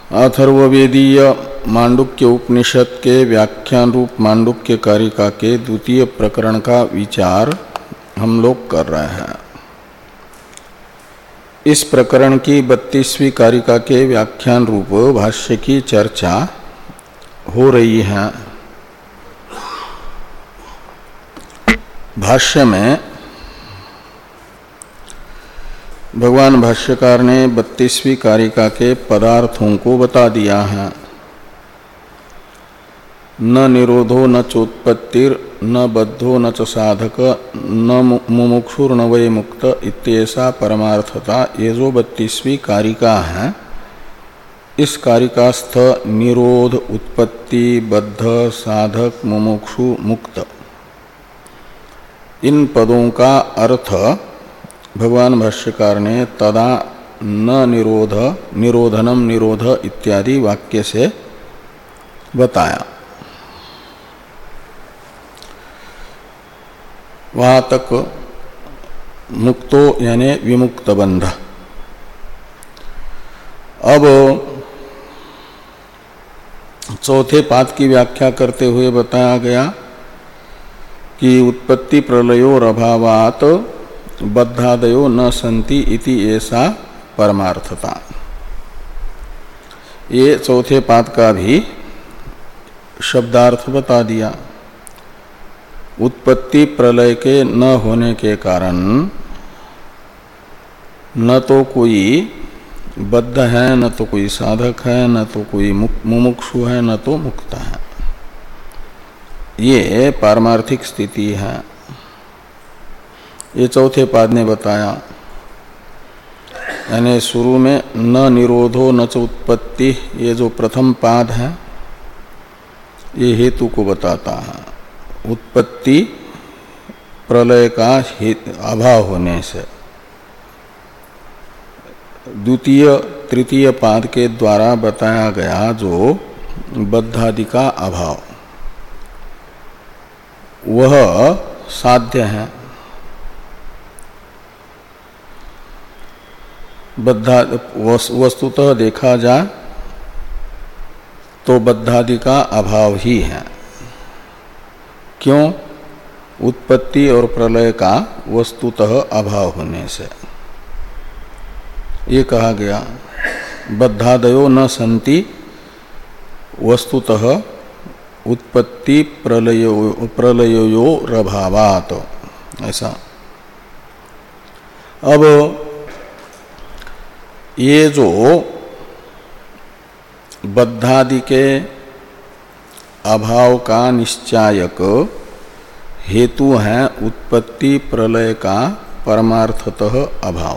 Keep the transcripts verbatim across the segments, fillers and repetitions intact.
अथर्ववेदीय मांडुक्य उपनिषद के व्याख्यान रूप मांडुक्य कारिका के द्वितीय प्रकरण का विचार हम लोग कर रहे हैं। इस प्रकरण की बत्तीसवीं कारिका के व्याख्यान रूप भाष्य की चर्चा हो रही है। भाष्य में भगवान भाष्यकार ने बत्तीसवीं कारिका के पदार्थों को बता दिया है। न निरोधो न चोत्पत्तिर न बद्धो न च साधक न मुमुक्षुर न वै मुक्त इत्येसा परमार्थता, ये जो बत्तीसवीं कारिका है, इस कारिकास्थ निरोध, उत्पत्ति, बद्ध, साधक, मुमुक्षु, मुक्त, इन पदों का अर्थ भगवान भाष्यकार ने तदा न निरोध निरोधनम निरोध इत्यादि वाक्य से बताया। वहाँ तक मुक्तो यानी विमुक्त बंध। अब चौथे पाद की व्याख्या करते हुए बताया गया कि उत्पत्ति प्रलयोर अभावात बद्धादयो न संति इति ऐसा परमार्थता। ये चौथे पाद का भी शब्दार्थ बता दिया। उत्पत्ति प्रलय के न होने के कारण न तो कोई बद्ध है, न तो कोई साधक है, न तो कोई मुमुक्षु है, न तो मुक्त है। ये पारमार्थिक स्थिति है। ये चौथे पाद ने बताया। यानी शुरू में न निरोधो न च उत्पत्ति, ये जो प्रथम पाद है, ये हेतु को बताता है। उत्पत्ति प्रलय का अभाव होने से। द्वितीय तृतीय पाद के द्वारा बताया गया जो बद्धादि का अभाव, वह साध्य है। बद्धा वस्तुतः देखा जाए तो बद्धादि का अभाव ही है। क्यों? उत्पत्ति और प्रलय का वस्तुतः अभाव होने से। ये कहा गया बद्धादयो न संति वस्तुतः उत्पत्ति प्रलयो प्रलयोरभावात्, ऐसा। अब ये जो बद्धादि के अभाव का निश्चायक हेतु है उत्पत्ति प्रलय का परमार्थतः अभाव,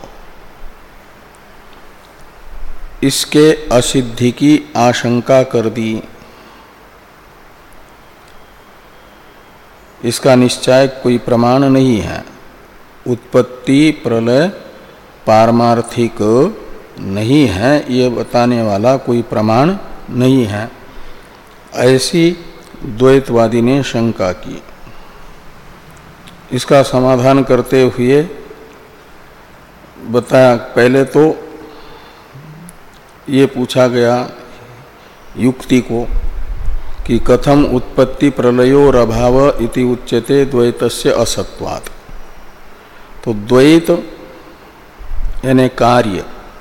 इसके असिद्धि की आशंका कर दी। इसका निश्चय कोई प्रमाण नहीं है। उत्पत्ति प्रलय पारमार्थिक नहीं है, ये बताने वाला कोई प्रमाण नहीं है, ऐसी द्वैतवादी ने शंका की। इसका समाधान करते हुए बताया, पहले तो ये पूछा गया युक्ति को कि कथम उत्पत्ति प्रलयोर अभाव इति उच्यते द्वैतस्य असत्वात्। तो द्वैत यानी कार्य,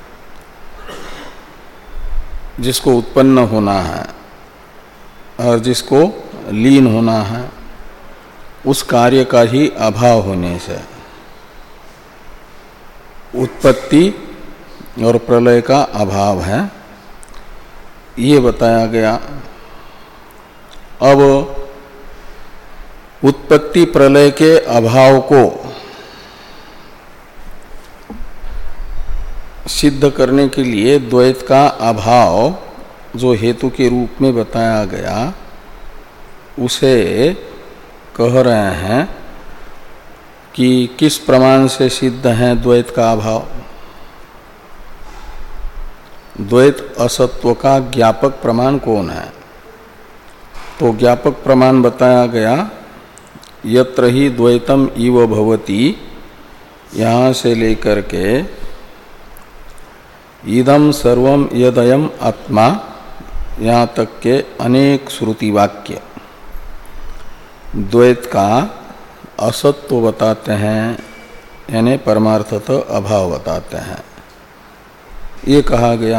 जिसको उत्पन्न होना है और जिसको लीन होना है, उस कार्य का ही अभाव होने से उत्पत्ति और प्रलय का अभाव है, ये बताया गया। अब उत्पत्ति प्रलय के अभाव को सिद्ध करने के लिए द्वैत का अभाव जो हेतु के रूप में बताया गया, उसे कह रहे हैं कि किस प्रमाण से सिद्ध है द्वैत का अभाव। द्वैत असत्व का ज्ञापक प्रमाण कौन है? तो ज्ञापक प्रमाण बताया गया यत्र ही द्वैतम इव भवति, यहाँ से लेकर के इदम सर्वम यदयम आत्मा, यहाँ तक के अनेक श्रुति वाक्य द्वैत का असत्व बताते हैं, यानी परमार्थत अभाव बताते हैं, ये कहा गया।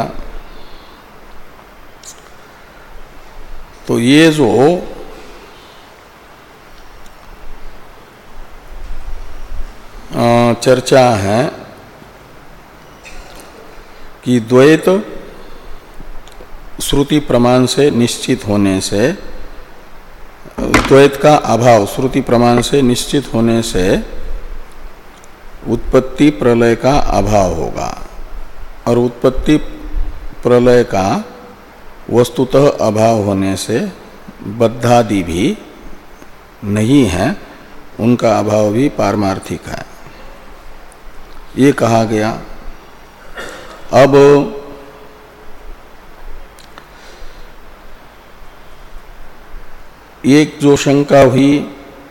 तो ये जो चर्चा है कि द्वैत श्रुति प्रमाण से निश्चित होने से, द्वैत का अभाव श्रुति प्रमाण से निश्चित होने से उत्पत्ति प्रलय का अभाव होगा, और उत्पत्ति प्रलय का वस्तुतः अभाव होने से बद्धादि भी नहीं है, उनका अभाव भी पारमार्थिक है, ये कहा गया। अब एक जो शंका हुई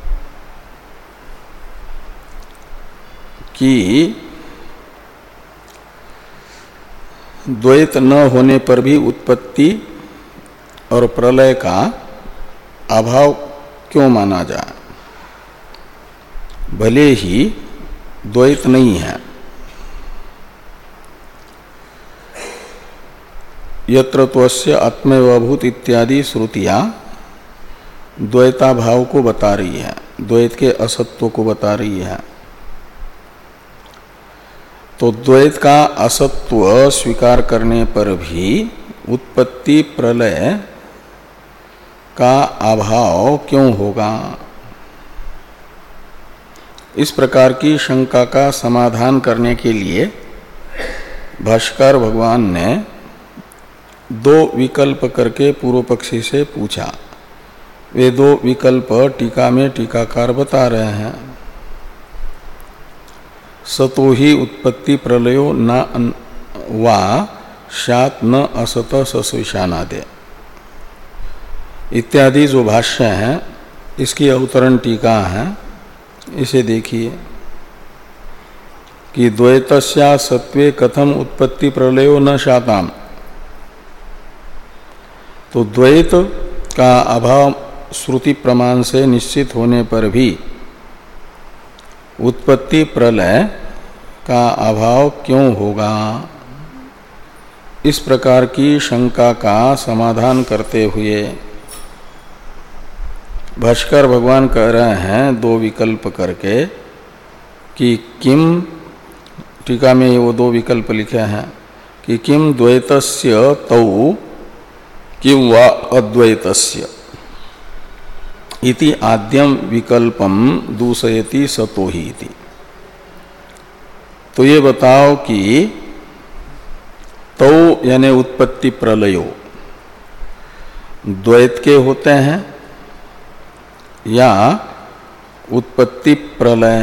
कि द्वैत न होने पर भी उत्पत्ति और प्रलय का अभाव क्यों माना जाए, भले ही द्वैत नहीं है। यत्र त्वस्य आत्मैवभूत इत्यादि श्रुतियां द्वैताभाव को बता रही है, द्वैत के असत्व को बता रही है। तो द्वैत का असत्व स्वीकार करने पर भी उत्पत्ति प्रलय का अभाव क्यों होगा, इस प्रकार की शंका का समाधान करने के लिए भाष्कर भगवान ने दो विकल्प करके पूर्व पक्षी से पूछा। वे दो विकल्प टीका में टीकाकार बता रहे हैं। सतो ही उत्पत्ति प्रलयो न वा शात न असत सस्विशानादे इत्यादि जो भाष्य है, इसकी अवतरण टीका है, इसे देखिए कि द्वैतस्या सत्वे कथम उत्पत्ति प्रलयो न शाताम। तो द्वैत का अभाव श्रुति प्रमाण से निश्चित होने पर भी उत्पत्ति प्रलय का अभाव क्यों होगा, इस प्रकार की शंका का समाधान करते हुए भाष्कर भगवान कह रहे हैं दो विकल्प करके कि किम, टीका में वो दो विकल्प लिखे हैं कि किम द्वैतस्य तौ किं वा अद्वैतस्य इति आद्यम विकल्पम दूषयति सतो ही इति। तो ये बताओ कि तौ यानी उत्पत्ति प्रलयो द्वैत के होते हैं या उत्पत्ति प्रलय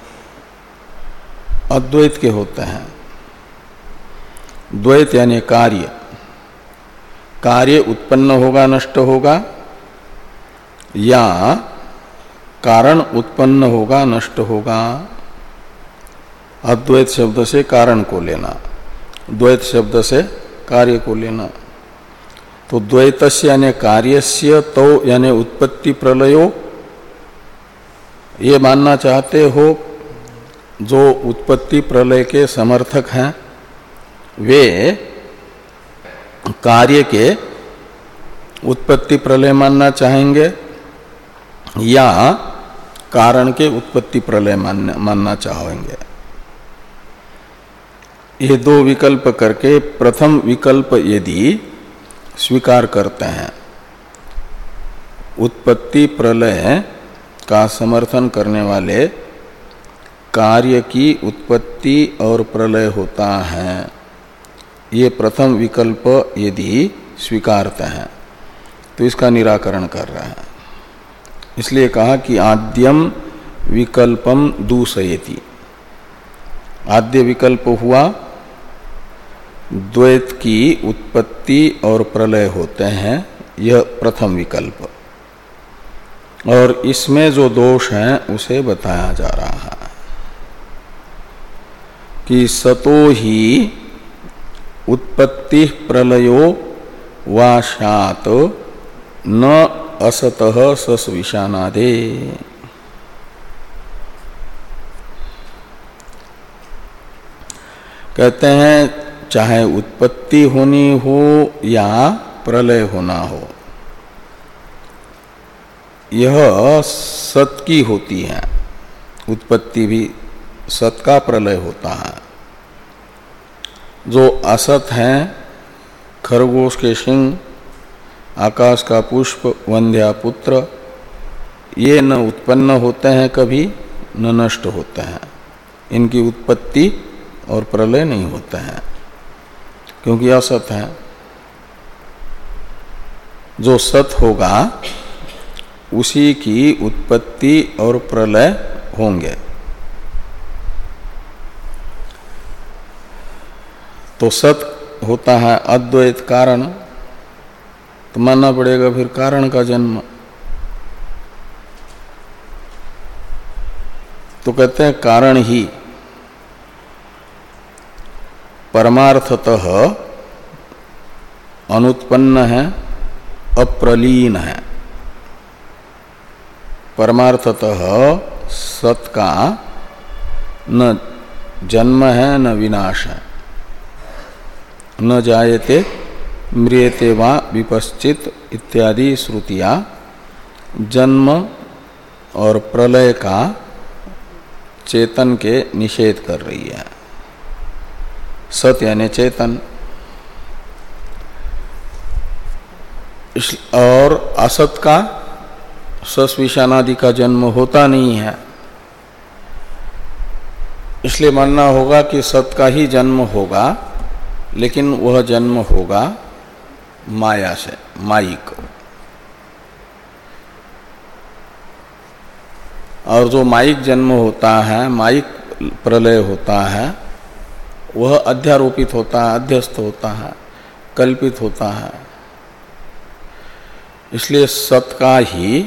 अद्वैत के होते हैं। द्वैत यानी कार्य, कार्य उत्पन्न होगा नष्ट होगा, या कारण उत्पन्न होगा नष्ट होगा। अद्वैत शब्द से कारण को लेना, द्वैत शब्द से कार्य को लेना। तो द्वैतस्य यानी कार्यस्य तो यानी उत्पत्ति प्रलयो, ये मानना चाहते हो जो उत्पत्ति प्रलय के समर्थक हैं वे कार्य के उत्पत्ति प्रलय मानना चाहेंगे या कारण के उत्पत्ति प्रलय मानना चाहेंगे। ये दो विकल्प करके प्रथम विकल्प यदि स्वीकार करते हैं, उत्पत्ति प्रलय का समर्थन करने वाले कार्य की उत्पत्ति और प्रलय होता है, ये प्रथम विकल्प यदि स्वीकारते हैं तो इसका निराकरण कर रहे हैं। इसलिए कहा कि आद्यम विकल्पम दूषयति। आद्य विकल्प हुआ द्वैत की उत्पत्ति और प्रलय होते हैं, यह प्रथम विकल्प, और इसमें जो दोष है उसे बताया जा रहा है कि सतो ही उत्पत्ति प्रलयो वाशात न असतः सस्विशानादे। कहते हैं चाहे उत्पत्ति होनी हो या प्रलय होना हो, यह सत की होती है। उत्पत्ति भी सत का, प्रलय होता है। जो असत है, खरगोश के सिंह, आकाश का पुष्प, वंध्या पुत्र, ये न उत्पन्न होते हैं कभी, न नष्ट होते हैं। इनकी उत्पत्ति और प्रलय नहीं होते हैं क्योंकि असत है। जो सत होगा उसी की उत्पत्ति और प्रलय होंगे। तो सत होता है अद्वैत कारण, तो मानना पड़ेगा फिर कारण का जन्म। तो कहते हैं कारण ही परमार्थतः अनुत्पन्न है, अप्रलीन है। परमार्थतः सत का न जन्म है न विनाश है। न जायते म्रियते वा विपश्चित इत्यादि श्रुतियां जन्म और प्रलय का चेतन के निषेध कर रही है। सत यानी चेतन, और असत का सस्विशानादि का जन्म होता नहीं है। इसलिए मानना होगा कि सत का ही जन्म होगा, लेकिन वह जन्म होगा माया से, माइक। और जो माइक जन्म होता है, माइक प्रलय होता है, वह अध्यारोपित होता है, अध्यस्त होता है, कल्पित होता है। इसलिए सत का ही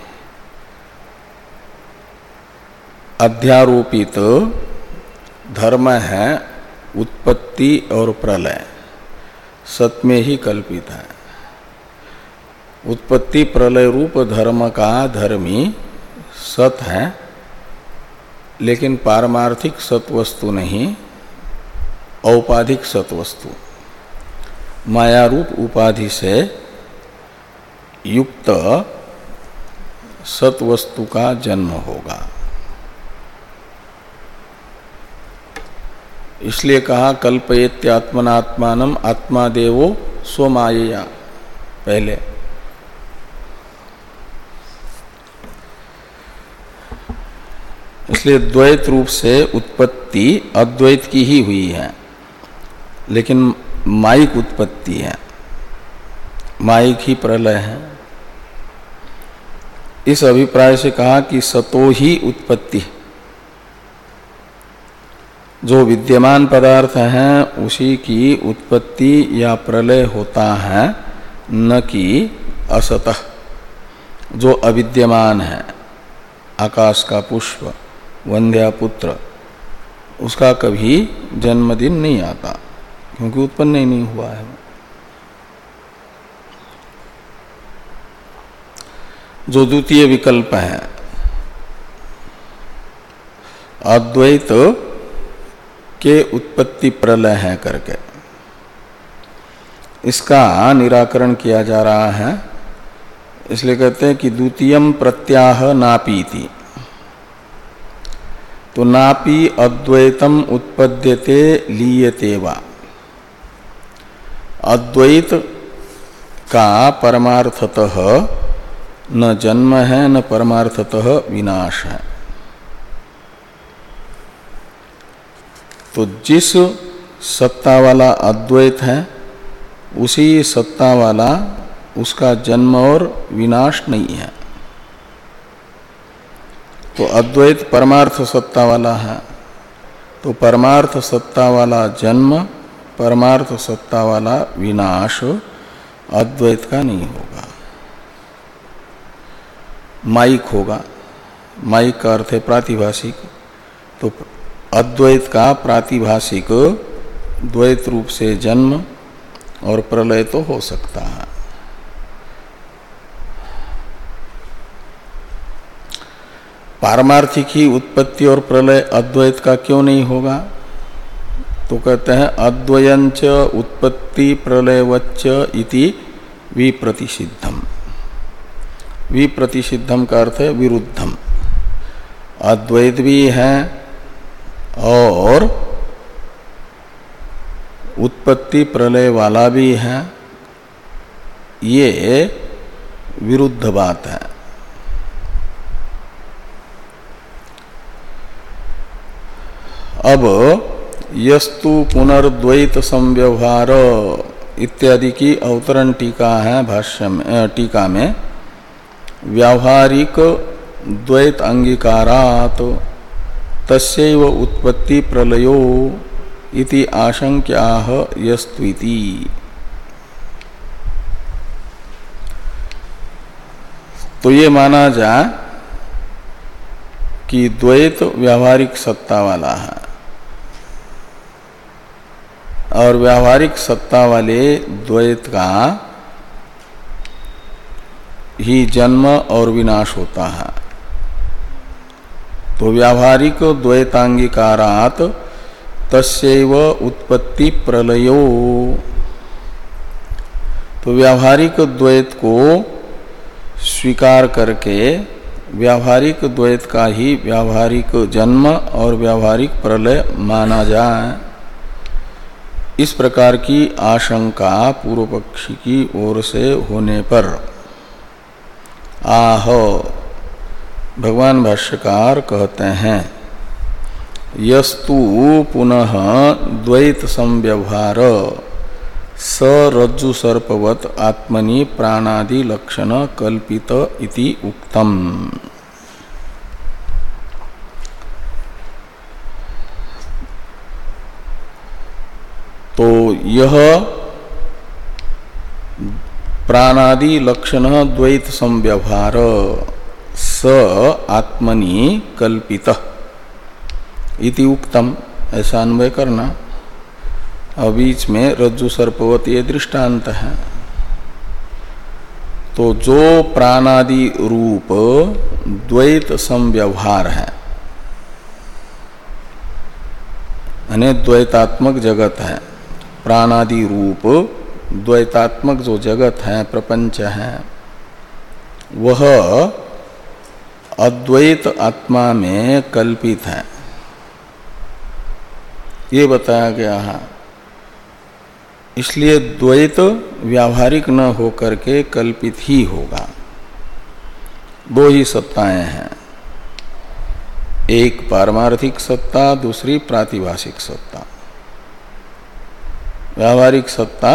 अध्यारोपित धर्म है उत्पत्ति और प्रलय, सत में ही कल्पित है। उत्पत्ति प्रलय रूप धर्म का धर्मी सत है, लेकिन पारमार्थिक सत्वस्तु नहीं, औपाधिक सत्वस्तु, माया रूप उपाधि से युक्त सत्वस्तु का जन्म होगा। इसलिए कहा कल्पयेत्यात्मनात्मानम् आत्मा देवो स्वमायया पहले। इसलिए द्वैत रूप से उत्पत्ति अद्वैत की ही हुई है, लेकिन माइक उत्पत्ति है, माइक ही प्रलय है। इस अभिप्राय से कहा कि सतो ही उत्पत्ति, जो विद्यमान पदार्थ हैं उसी की उत्पत्ति या प्रलय होता है, न कि असतः जो अविद्यमान है। आकाश का पुष्प, वंध्या पुत्र, उसका कभी जन्मदिन नहीं आता क्योंकि उत्पन्न ही नहीं हुआ है। जो द्वितीय विकल्प है अद्वैत के उत्पत्ति प्रलय है करके, इसका निराकरण किया जा रहा है। इसलिए कहते हैं कि द्वितीयम प्रत्याह नापीति, तो नापि अद्वैतम उत्पद्यते लीयते वा। अद्वैत का परमार्थतः न जन्म है न परमार्थतः विनाश है। तो जिस सत्ता वाला अद्वैत है उसी सत्ता वाला उसका जन्म और विनाश नहीं है। तो अद्वैत परमार्थ सत्ता वाला है, तो परमार्थ सत्ता वाला जन्म, परमार्थ सत्ता वाला विनाश अद्वैत का नहीं होगा, माइक होगा। माइक का अर्थ है प्रातिभाषिक। तो अद्वैत का प्रातिभाषिक द्वैत रूप से जन्म और प्रलय तो हो सकता है। पारमार्थिक ही उत्पत्ति और प्रलय अद्वैत का क्यों नहीं होगा? तो कहते हैं अद्वयंच उत्पत्ति प्रलयवच्च इति विप्रतिषिद्धम। विप्रतिषिद्धम का अर्थ है विरुद्धम। अद्वैत भी है और उत्पत्ति प्रलय वाला भी है, ये विरुद्ध बात है। अब यस्तु पुनर्द्वैत संव्यवहार इत्यादि की अवतरण टीका है भाष्य में, टीका में व्यावहारिक द्वैत अंगीकारात् तस्यैव उत्पत्ति प्रलयो इति आशंक्याः यस्त्विति। तो ये माना जाए कि द्वैत व्यावहारिक सत्ता वाला है और व्यावहारिक सत्ता वाले द्वैत का ही जन्म और विनाश होता है। तो व्यावहारिक द्वैतांगीकारात् तस्यैव उत्पत्ति प्रलयो। तो व्यावहारिक द्वैत को स्वीकार करके व्यावहारिक द्वैत का ही व्यावहारिक जन्म और व्यावहारिक प्रलय माना जाए, इस प्रकार की आशंका पूर्व पक्षी की ओर से होने पर आह भगवान भाष्यकार कहते हैं यस्तु पुनः द्वैत संव्यवहार स रज्जु सर्पवत आत्मनि प्राणादि लक्षण कल्पित इति उक्तम। तो यह प्राणादि लक्षण द्वैत संव्यवहार स आत्मनि कल्पित इति उक्तम, ऐसा अन्वय करना। और बीच में रज्जु सर्पवत ये दृष्टांत है। तो जो प्राणादि रूप द्वैत संव्यवहार है, यानी द्वैतात्मक जगत है, प्राणादि रूप द्वैतात्मक जो जगत है, प्रपंच है, वह अद्वैत आत्मा में कल्पित है, ये बताया गया है। इसलिए द्वैत व्यावहारिक न होकर के कल्पित ही होगा। दो ही सत्ताएं हैं, एक पारमार्थिक सत्ता, दूसरी प्रातिभाषिक सत्ता। व्यावहारिक सत्ता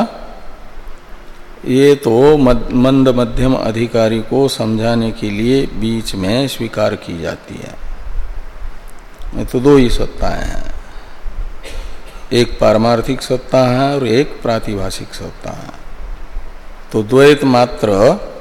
ये तो मंद मध्यम अधिकारी को समझाने के लिए बीच में स्वीकार की जाती है। ये तो दो ही सत्ताएं हैं, एक पारमार्थिक सत्ता है और एक प्रातिभाषिक सत्ता है। तो द्वैत मात्र,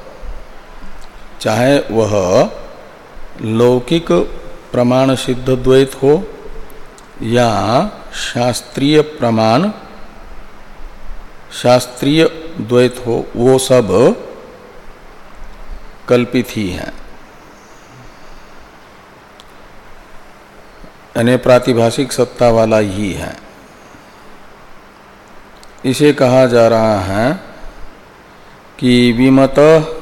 चाहे वह लौकिक प्रमाण सिद्ध द्वैत हो या शास्त्रीय प्रमाण शास्त्रीय द्वैत हो, वो सब कल्पित ही है, यानी प्रातिभाषिक सत्ता वाला ही है। इसे कहा जा रहा है कि विमत,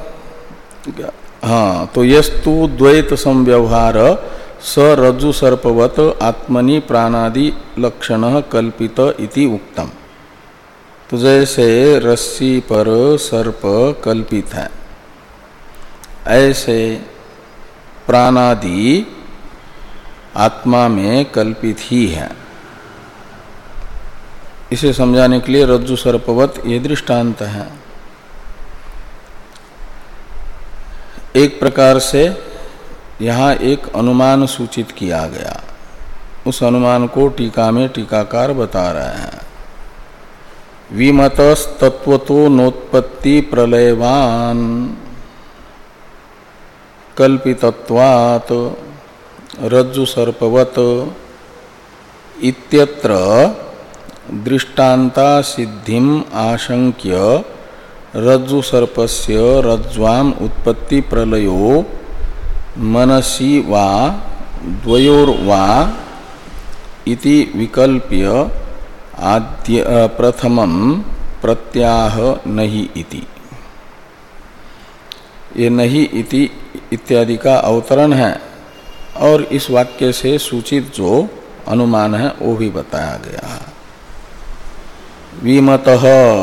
हाँ, तो यस्तु द्वैत संव्यवहार स रज्जु सर्पवत आत्मनि प्राणादि लक्षण कल्पित इति उक्तम। तो जैसे रस्सी पर सर्प कल्पित है, ऐसे प्राणादि आत्मा में कल्पित ही है। इसे समझाने के लिए रज्जु सर्पवत ये दृष्टांत है। एक प्रकार से यहाँ एक अनुमान सूचित किया गया, उस अनुमान को टीका में टीकाकार बता रहे हैं। विमतस् तत्वतो नोत्पत्ति प्रलयवान कल्पितत्वात् रज्जु सर्पवत इत्यत्र दृष्टान्ता सिद्धिम आशंक्य रज्जु सर्पस्य रज्ज्वाम उत्पत्ति प्रलयो मनसि वा द्वयोर्वा इति विकल्प्य आद्य प्रथमं प्रत्याह नहीं इति। ये नहीं इति इत्यादि का अवतरण है और इस वाक्य से सूचित जो अनुमान है वो भी बताया गया है। विमतः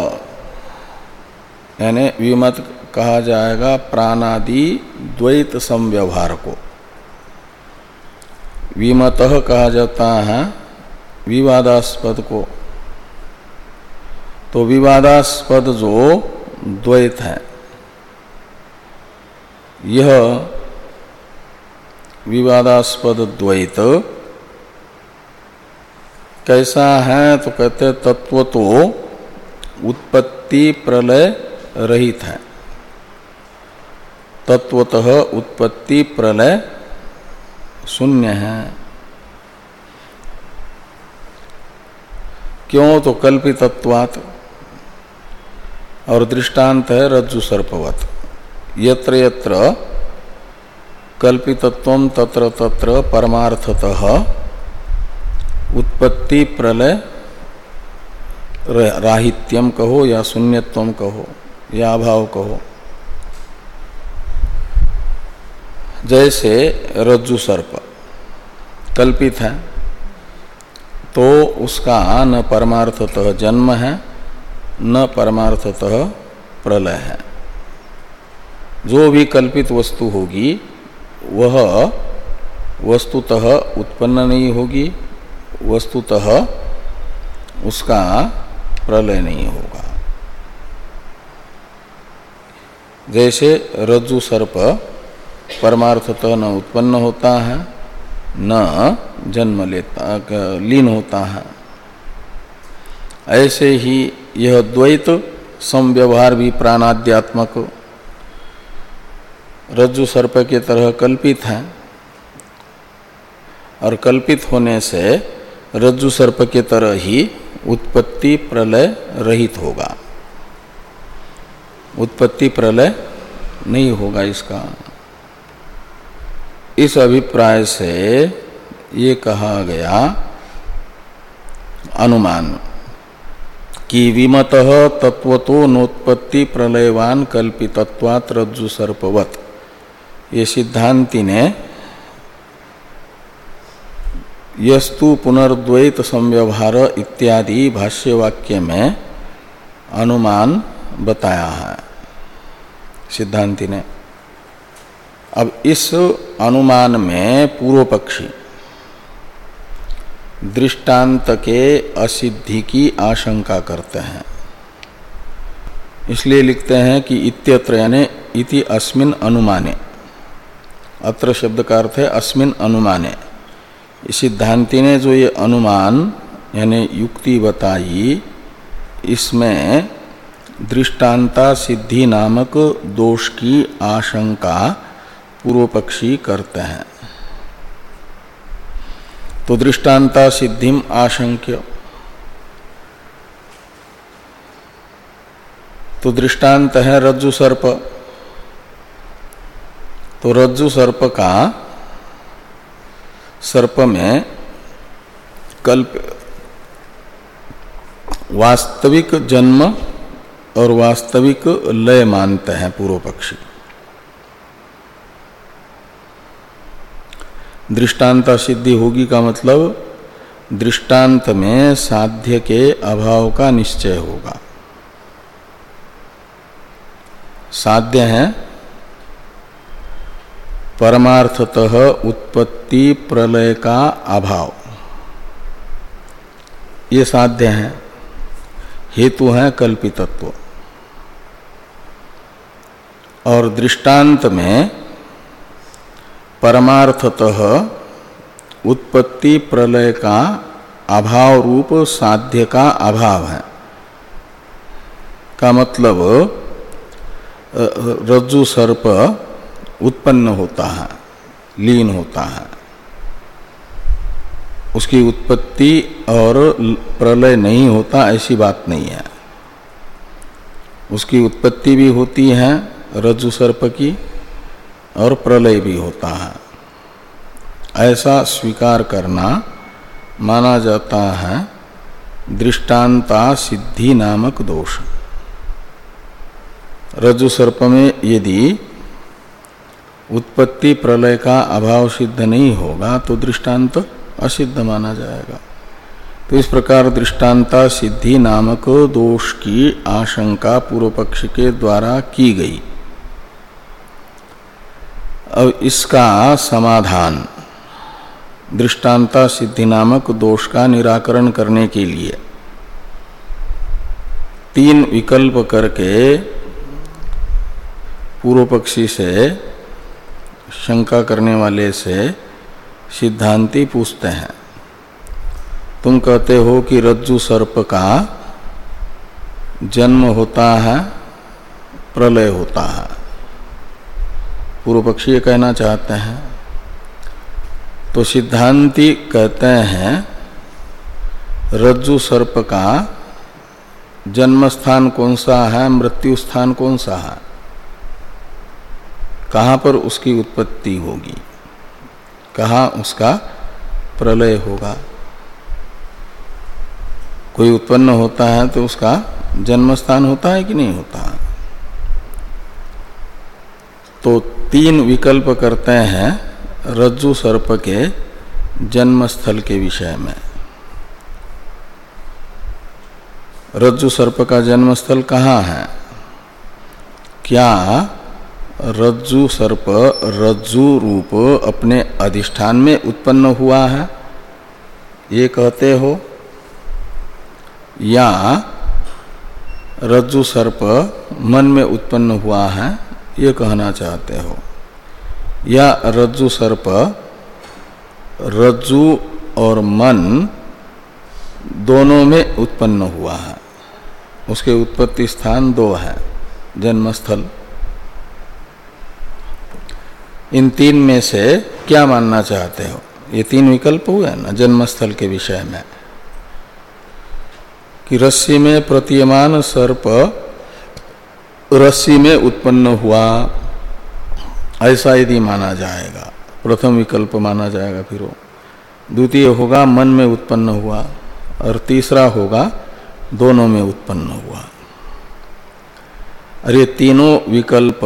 यानी विमत कहा जाएगा प्राणादि द्वैत संव्यवहार को। विमतः कहा जाता है विवादास्पद को। तो विवादास्पद जो द्वैत है यह विवादास्पद द्वैत कैसा है तो कहते तत्व तो उत्पत्ति प्रलय रहित है। तत्वतः उत्पत्ति प्रलय शून्य है। क्यों तो कल्पितत्वात् और दृष्टांत है रज्जु सर्पवत। यत्र यत्र कल्पितत्वं तत्र तत्र परमार्थतः उत्पत्ति प्रलय राहित्यम कहो या शून्यत्वम कहो या अभाव कहो। जैसे रज्जु सर्प कल्पित है तो उसका न परमार्थतः जन्म है न परमार्थतः प्रलय है। जो भी कल्पित वस्तु होगी वह वस्तुतः उत्पन्न नहीं होगी, वस्तुतः उसका प्रलय नहीं होगा। जैसे रज्जु सर्प परमार्थतः न उत्पन्न होता है न जन्म लेता लीन होता है, ऐसे ही यह द्वैत समव्यवहार भी प्राणाद्यात्मक रज्जु सर्प के तरह कल्पित है और कल्पित होने से रज्जु सर्प के तरह ही उत्पत्ति प्रलय रहित होगा। उत्पत्ति प्रलय नहीं होगा इसका। इस अभिप्राय से ये कहा गया अनुमान कि विमतः तत्वतो नोत्पत्ति प्रलयवान कल्पितत्वात् रज्जु सर्पवत्। ये सिद्धांति ने यस्तु पुनर्द्वैत संव्यवहार इत्यादि भाष्यवाक्य में अनुमान बताया है सिद्धांति ने। अब इस अनुमान में पूर्व पक्षी दृष्टांत के असिद्धि की आशंका करते हैं। इसलिए लिखते हैं कि इत्यत्र यानी इति अस्मिन् अनुमाने। अत्र शब्द का अर्थ है अस्मिन् अनुमाने। सिद्धांति ने जो ये अनुमान यानी युक्ति बताई इसमें दृष्टांता सिद्धि नामक दोष की आशंका पूर्व पक्षी करते हैं। तो दृष्टांता सिद्धिम आशंक्य, तो दृष्टांत है रज्जु सर्प। तो रज्जु सर्प का सर्प में कल्प वास्तविक जन्म और वास्तविक लय मानते हैं पूर्व पक्षी। दृष्टांत सिद्धि होगी का मतलब दृष्टांत में साध्य के अभाव का निश्चय होगा। साध्य है परमार्थतः उत्पत्ति प्रलय का अभाव, ये साध्य है। हेतु है कल्पितत्व। और दृष्टांत में परमार्थतः उत्पत्ति प्रलय का अभाव रूप साध्य का अभाव है का मतलब रज्जु सर्प उत्पन्न होता है, लीन होता है। उसकी उत्पत्ति और प्रलय नहीं होता ऐसी बात नहीं है। उसकी उत्पत्ति भी होती है रज्जु सर्प की और प्रलय भी होता है। ऐसा स्वीकार करना माना जाता है दृष्टांता सिद्धि नामक दोष। रज्जु सर्प में यदि उत्पत्ति प्रलय का अभाव सिद्ध नहीं होगा तो दृष्टांत असिद्ध माना जाएगा। तो इस प्रकार दृष्टांता सिद्धि नामक दोष की आशंका पूर्व पक्ष के द्वारा की गई। अब इसका समाधान दृष्टांता सिद्धि नामक दोष का निराकरण करने के लिए तीन विकल्प करके पूर्व पक्षी से शंका करने वाले से सिद्धांती पूछते हैं, तुम कहते हो कि रज्जु सर्प का जन्म होता है प्रलय होता है। पूर्व पक्षी ये कहना चाहते हैं। तो सिद्धांती कहते हैं रज्जु सर्प का जन्म स्थान कौन सा है, मृत्यु स्थान कौन सा है, कहाँ पर उसकी उत्पत्ति होगी, कहाँ उसका प्रलय होगा। कोई उत्पन्न होता है तो उसका जन्म स्थान होता है कि नहीं होता है। तो तीन विकल्प करते हैं रज्जु सर्प के जन्म स्थल के विषय में। रज्जु सर्प का जन्म स्थल कहाँ है? क्या रज्जु सर्प रज्जु रूप अपने अधिष्ठान में उत्पन्न हुआ है ये कहते हो, या रज्जु सर्प मन में उत्पन्न हुआ है ये कहना चाहते हो, या रज्जु सर्प रज्जु और मन दोनों में उत्पन्न हुआ है, उसके उत्पत्ति स्थान दो है जन्मस्थल। इन तीन में से क्या मानना चाहते हो? ये तीन विकल्प हुए ना जन्मस्थल के विषय में, कि रस्सी में प्रतीयमान सर्प रस्सी में उत्पन्न हुआ ऐसा यदि माना जाएगा, प्रथम विकल्प माना जाएगा। फिर वो द्वितीय होगा मन में उत्पन्न हुआ, और तीसरा होगा दोनों में उत्पन्न हुआ। और ये तीनों विकल्प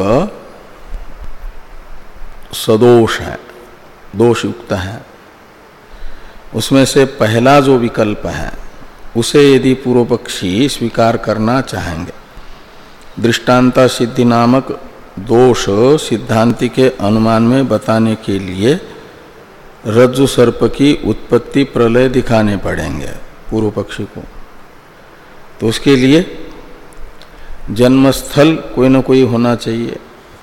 सदोष है, दोष युक्त है। उसमें से पहला जो विकल्प है उसे यदि पूर्व पक्षी स्वीकार करना चाहेंगे, दृष्टांता सिद्धि नामक दोष सिद्धांति के अनुमान में बताने के लिए रज्जु सर्प की उत्पत्ति प्रलय दिखाने पड़ेंगे पूर्व पक्षी को। तो उसके लिए जन्मस्थल कोई न कोई होना चाहिए।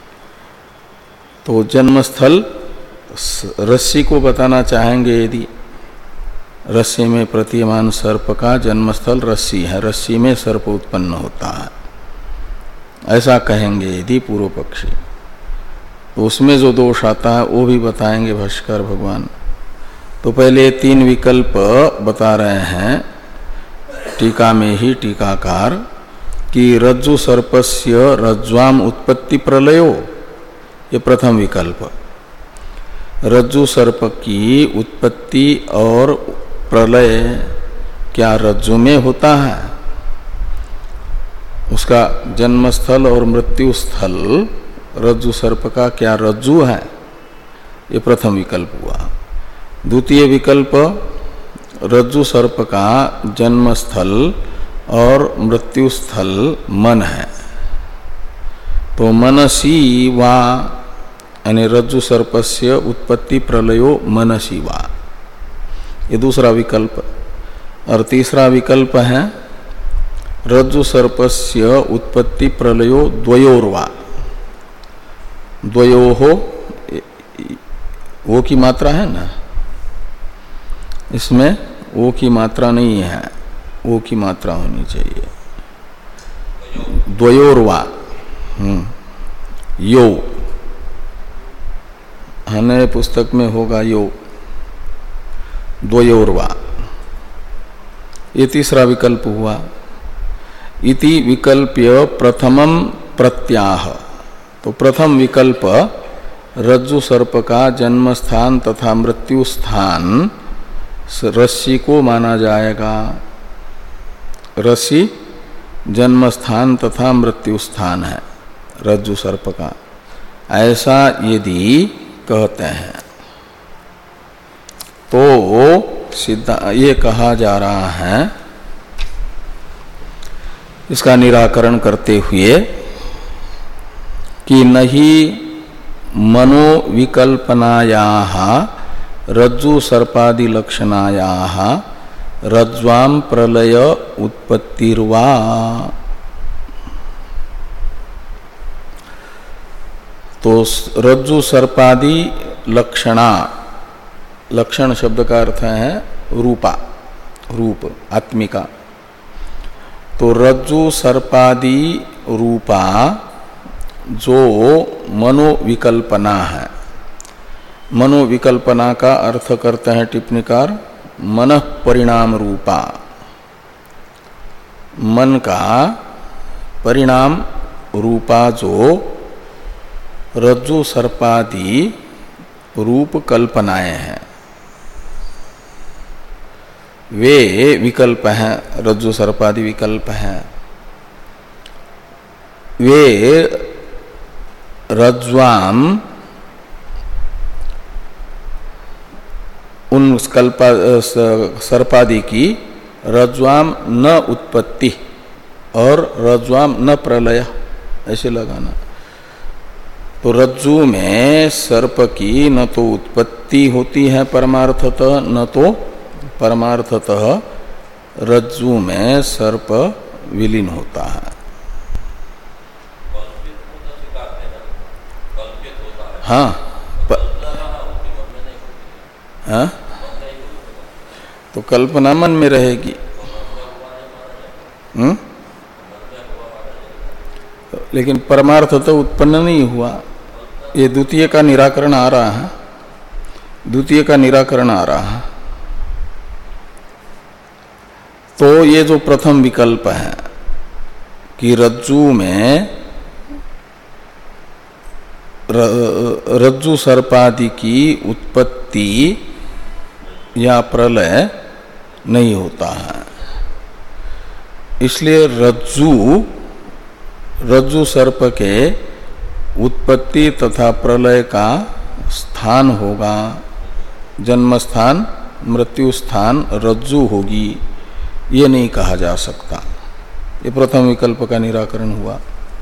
तो जन्मस्थल रस्सी को बताना चाहेंगे, यदि रस्सी में प्रतीयमान सर्प का जन्मस्थल रस्सी है, रस्सी में सर्प उत्पन्न होता है ऐसा कहेंगे यदि पूर्व पक्षी, तो उसमें जो दोष आता है वो भी बताएंगे भाष्कर भगवान। तो पहले तीन विकल्प बता रहे हैं टीका में ही टीकाकार, कि रज्जु सर्पस्य रज्ज्वाम उत्पत्ति प्रलयो, ये प्रथम विकल्प। रज्जु सर्प की उत्पत्ति और प्रलय क्या रज्जु में होता है? उसका जन्मस्थल और मृत्यु स्थल रज्जु सर्प का क्या रज्जु है? ये प्रथम विकल्प हुआ। द्वितीय विकल्प रज्जु सर्प का जन्मस्थल और मृत्यु स्थल मन है, तो मनसी वा यानी रज्जु सर्पस्य उत्पत्ति प्रलयो मनसी वा, ये दूसरा विकल्प। और तीसरा विकल्प है रज्जु सर्पस्य उत्पत्ति प्रलयो द्वयोर्वा, द्वयो हो वो की मात्रा है ना, इसमें वो की मात्रा नहीं है, वो की मात्रा होनी चाहिए। द्वयोर्वा हम्म यो, हमारे पुस्तक में होगा यो, द्वयोर्वा, ये तीसरा विकल्प हुआ। इति विकल्प्य प्रथमम प्रत्याह, तो प्रथम विकल्प रज्जु सर्प का जन्म स्थान तथा मृत्यु स्थान रस्सी को माना जाएगा। रस्सी जन्म स्थान तथा मृत्यु स्थान है रज्जु सर्प का, ऐसा यदि कहते हैं तो सिद्धा ये कहा जा रहा है, इसका निराकरण करते हुए कि नहीं मनोविकल्पनायाः रज्जु सर्पादि लक्षणायाः रज्ज्वाम प्रलय उत्पत्तिर्वा। तो रज्जु सर्पादि लक्षणा, लक्षण शब्द का अर्थ है रूपा, रूप आत्मिका। तो रज्जु सर्पादि रूपा जो मनोविकल्पना है, मनोविकल्पना का अर्थ करते हैं टिप्पणीकार मन परिणाम रूपा, मन का परिणाम रूपा जो रज्जु सर्पादि रूप कल्पनाएं हैं, वे विकल्प हैं, रज्जु सर्पादि विकल्प हैं। वे रज्ज्वाम उन कल्पा सर्पादि की रज्ज्वाम न उत्पत्ति और रज्ज्वाम न प्रलय, ऐसे लगाना। तो रज्जु में सर्प की न तो उत्पत्ति होती है परमार्थतः, न तो परमार्थतः रज्जु में सर्प विलीन होता है। हाँ, प... हाँ? तो कल्पना मन में रहेगी। हम्म? लेकिन परमार्थ तो उत्पन्न नहीं हुआ। ये द्वितीय का निराकरण आ रहा है, द्वितीय का निराकरण आ रहा है। तो ये जो प्रथम विकल्प है कि रज्जु में रज्जु सर्पादि की उत्पत्ति या प्रलय नहीं होता है, इसलिए रज्जु रज्जु सर्प के उत्पत्ति तथा प्रलय का स्थान होगा, जन्म स्थान मृत्यु स्थान रज्जु होगी, ये नहीं कहा जा सकता। ये प्रथम विकल्प का निराकरण हुआ।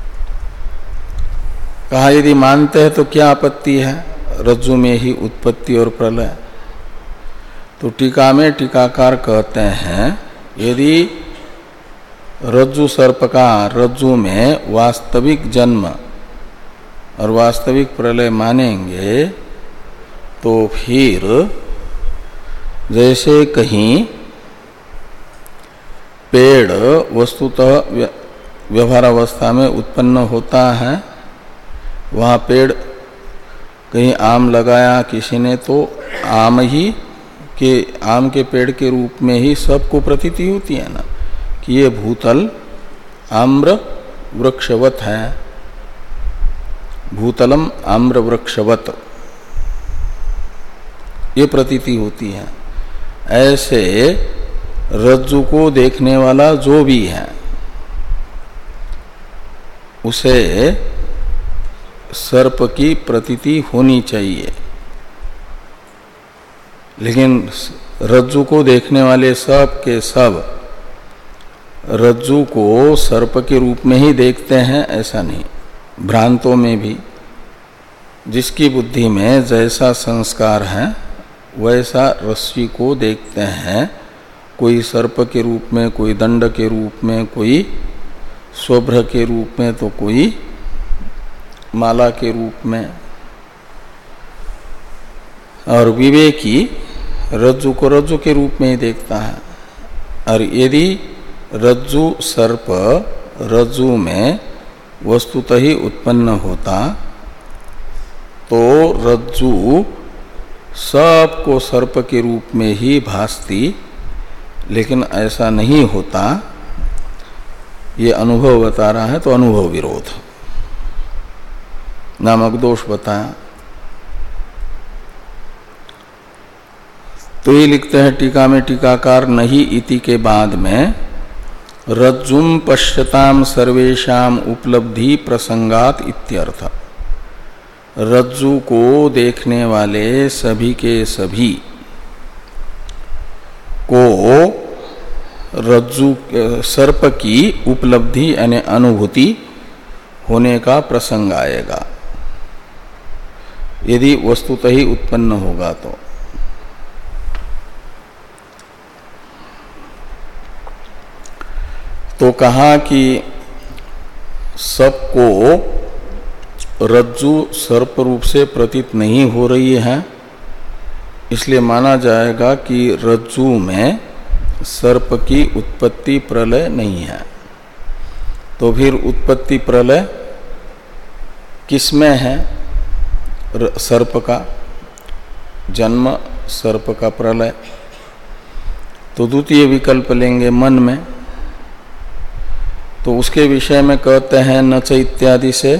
कहा यदि मानते हैं तो क्या आपत्ति है, रज्जु में ही उत्पत्ति और प्रलय। तो टीका में टीकाकार कहते हैं यदि रज्जु सर्प का रज्जु में वास्तविक जन्म और वास्तविक प्रलय मानेंगे तो फिर जैसे कहीं पेड़ वस्तुतः व्यवहार अवस्था में उत्पन्न होता है, वहाँ पेड़ कहीं आम लगाया किसी ने तो आम ही के आम के पेड़ के रूप में ही सबको प्रतीति होती है ना कि ये भूतल आम्र वृक्षवत है, भूतलम आम्र वृक्षवत, ये प्रतीति होती है। ऐसे रज्जु को देखने वाला जो भी है उसे सर्प की प्रतीति होनी चाहिए, लेकिन रज्जु को देखने वाले सब के सब रज्जु को सर्प के रूप में ही देखते हैं, ऐसा नहीं। भ्रांतों में भी जिसकी बुद्धि में जैसा संस्कार है वैसा रस्सी को देखते हैं, कोई सर्प के रूप में, कोई दंड के रूप में, कोई स्वभ्र के रूप में, तो कोई माला के रूप में। और विवेकी रज्जु को रज्जु के रूप में ही देखता है। और यदि रज्जु सर्प रज्जु में वस्तुतः ही उत्पन्न होता तो रज्जु सबको सर्प के रूप में ही भासती, लेकिन ऐसा नहीं होता, ये अनुभव बता रहा है। तो अनुभव विरोध नामक दोष बताया। तो ये लिखते हैं टीका में टीकाकार, नहीं इति के बाद में रज्जुम पश्यताम सर्वेशाम उपलब्धि प्रसंगात इत्यर्थ। रज्जु को देखने वाले सभी के सभी को रज्जु सर्प की उपलब्धि यानी अनुभूति होने का प्रसंग आएगा, यदि वस्तुतः ही उत्पन्न होगा तो। तो कहा कि सबको रज्जु सर्प रूप से प्रतीत नहीं हो रही है, इसलिए माना जाएगा कि रज्जु में सर्प की उत्पत्ति प्रलय नहीं है। तो फिर उत्पत्ति प्रलय किसमें है? सर्प का जन्म, सर्प का प्रलय। तो द्वितीय विकल्प लेंगे मन में। तो उसके विषय में कहते हैं नच इत्यादि से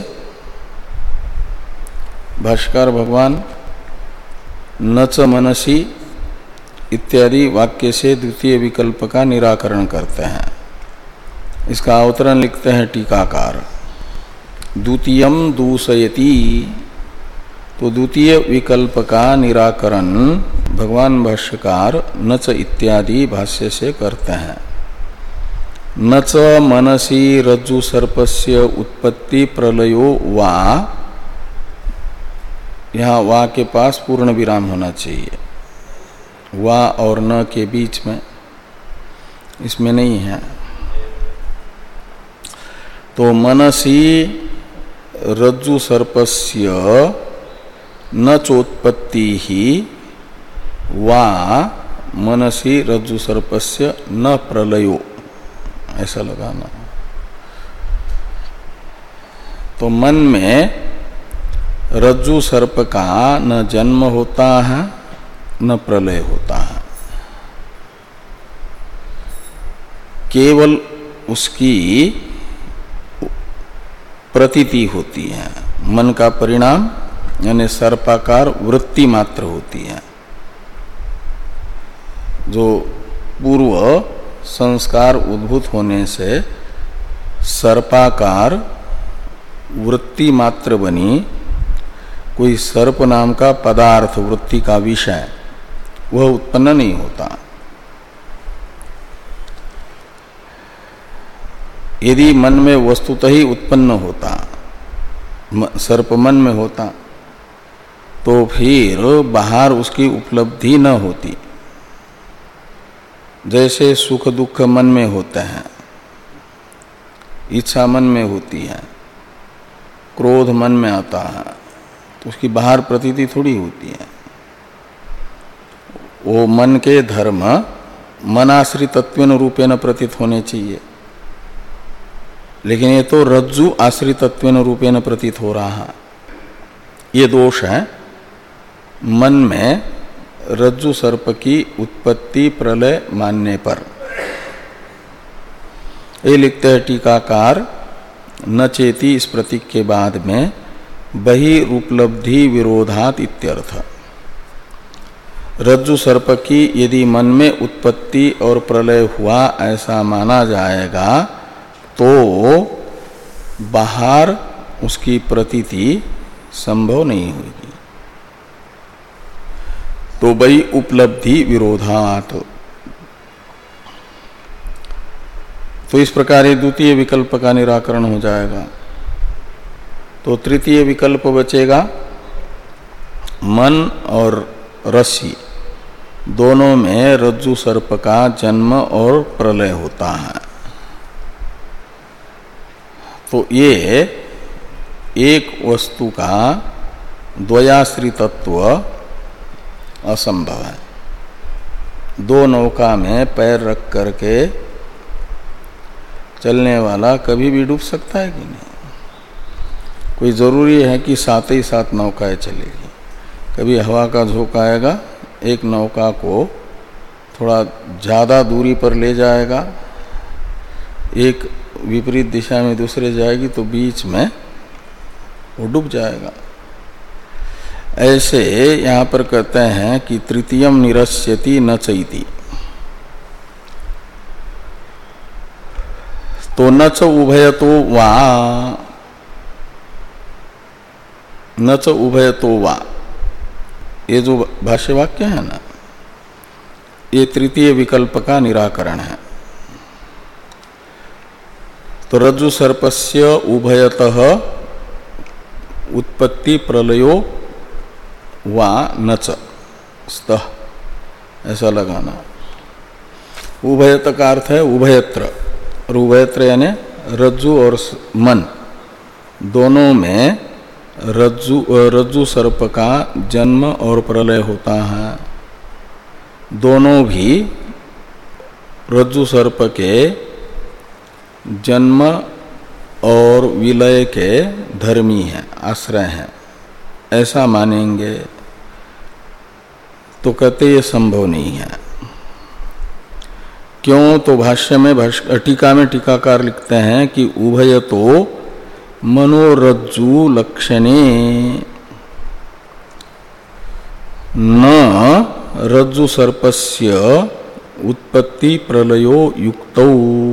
भाष्कर भगवान नच मनसी इत्यादि वाक्य से द्वितीय विकल्प का निराकरण करते हैं। इसका अवतरण लिखते हैं टीकाकार, द्वितीयम दूषयति। तो द्वितीय विकल्प का निराकरण भगवान भाष्यकार नच इत्यादि भाष्य से करते हैं। नच मनसी रज्जु सर्पस्य उत्पत्ति प्रलयो वा, यहाँ वा के पास पूर्ण विराम होना चाहिए, वा और न के बीच में, इसमें नहीं है। तो मनसी रज्जु सर्पस्य न चोत्पत्ति ही वा मनसी रज्जु सर्पस्य न प्रलयो, ऐसा लगाना। तो मन में रज्जु सर्प का न जन्म होता है न प्रलय होता है, केवल उसकी प्रतीति होती है। मन का परिणाम यानी सर्पाकार वृत्ति मात्र होती है, जो पूर्व संस्कार उद्भूत होने से सर्पाकार वृत्ति मात्र बनी, कोई सर्प नाम का पदार्थ वृत्ति का विषय वह उत्पन्न नहीं होता। यदि मन में वस्तुतः ही उत्पन्न होता, सर्प मन में होता, तो फिर बाहर उसकी उपलब्धि न होती। जैसे सुख दुख मन में होते हैं, इच्छा मन में होती है, क्रोध मन में आता है, तो उसकी बाहर प्रतीति थोड़ी होती है। वो मन के धर्म मनाश्रितत्वेन रूपेण प्रतीत होने चाहिए, लेकिन ये तो रज्जु आश्रितत्वेन रूपेण प्रतीत हो रहा है। ये दोष है मन में रज्जु सर्प की उत्पत्ति प्रलय मानने पर। ये लिखते हैं टीकाकार, न चेति इस प्रतीक के बाद में बहिरूपलब्धि विरोधात इत्यर्थ। रज्जु सर्प की यदि मन में उत्पत्ति और प्रलय हुआ ऐसा माना जाएगा, तो बाहर उसकी प्रतीति संभव नहीं होगी। तो बई उपलब्धि विरोधात। तो इस प्रकार द्वितीय विकल्प का निराकरण हो जाएगा। तो तृतीय विकल्प बचेगा, मन और रस्सी दोनों में रज्जु सर्प का जन्म और प्रलय होता है। तो ये एक वस्तु का द्वयाश्रितत्व असंभव है। दो नौका में पैर रख करके चलने वाला कभी भी डूब सकता है कि नहीं? कोई जरूरी है कि साथ ही साथ नौकाएं चलेगी? कभी हवा का झोंका आएगा, एक नौका को थोड़ा ज़्यादा दूरी पर ले जाएगा, एक विपरीत दिशा में दूसरे जाएगी तो बीच में वो डूब जाएगा। ऐसे यहाँ पर कहते हैं कि तृतीयम निरस्यति न चैति, तो न च उभयतो वा, न च उभयतो वा, ये जो भाष्य वाक्य है ना, ये तृतीय विकल्प का निराकरण है। तो रज्जु सर्पस्य उभयतः उत्पत्ति प्रलयो वा न च स्तः, ऐसा लगाना। उभयत का अर्थ है उभयत्र, और उभयत्र यानी रज्जु और मन दोनों में रज्जु रज्जु सर्प का जन्म और प्रलय होता है। दोनों भी रज्जु सर्प के जन्म और विलय के धर्मी हैं, आश्रय हैं, ऐसा मानेंगे तो कहते ये संभव नहीं है। क्यों? तो भाष्य में भाष्य टीका में टीकाकार लिखते हैं कि उभयतो मनोरज्जु लक्षणे न रज्जु सर्पस्य उत्पत्ति प्रलयो युक्तौ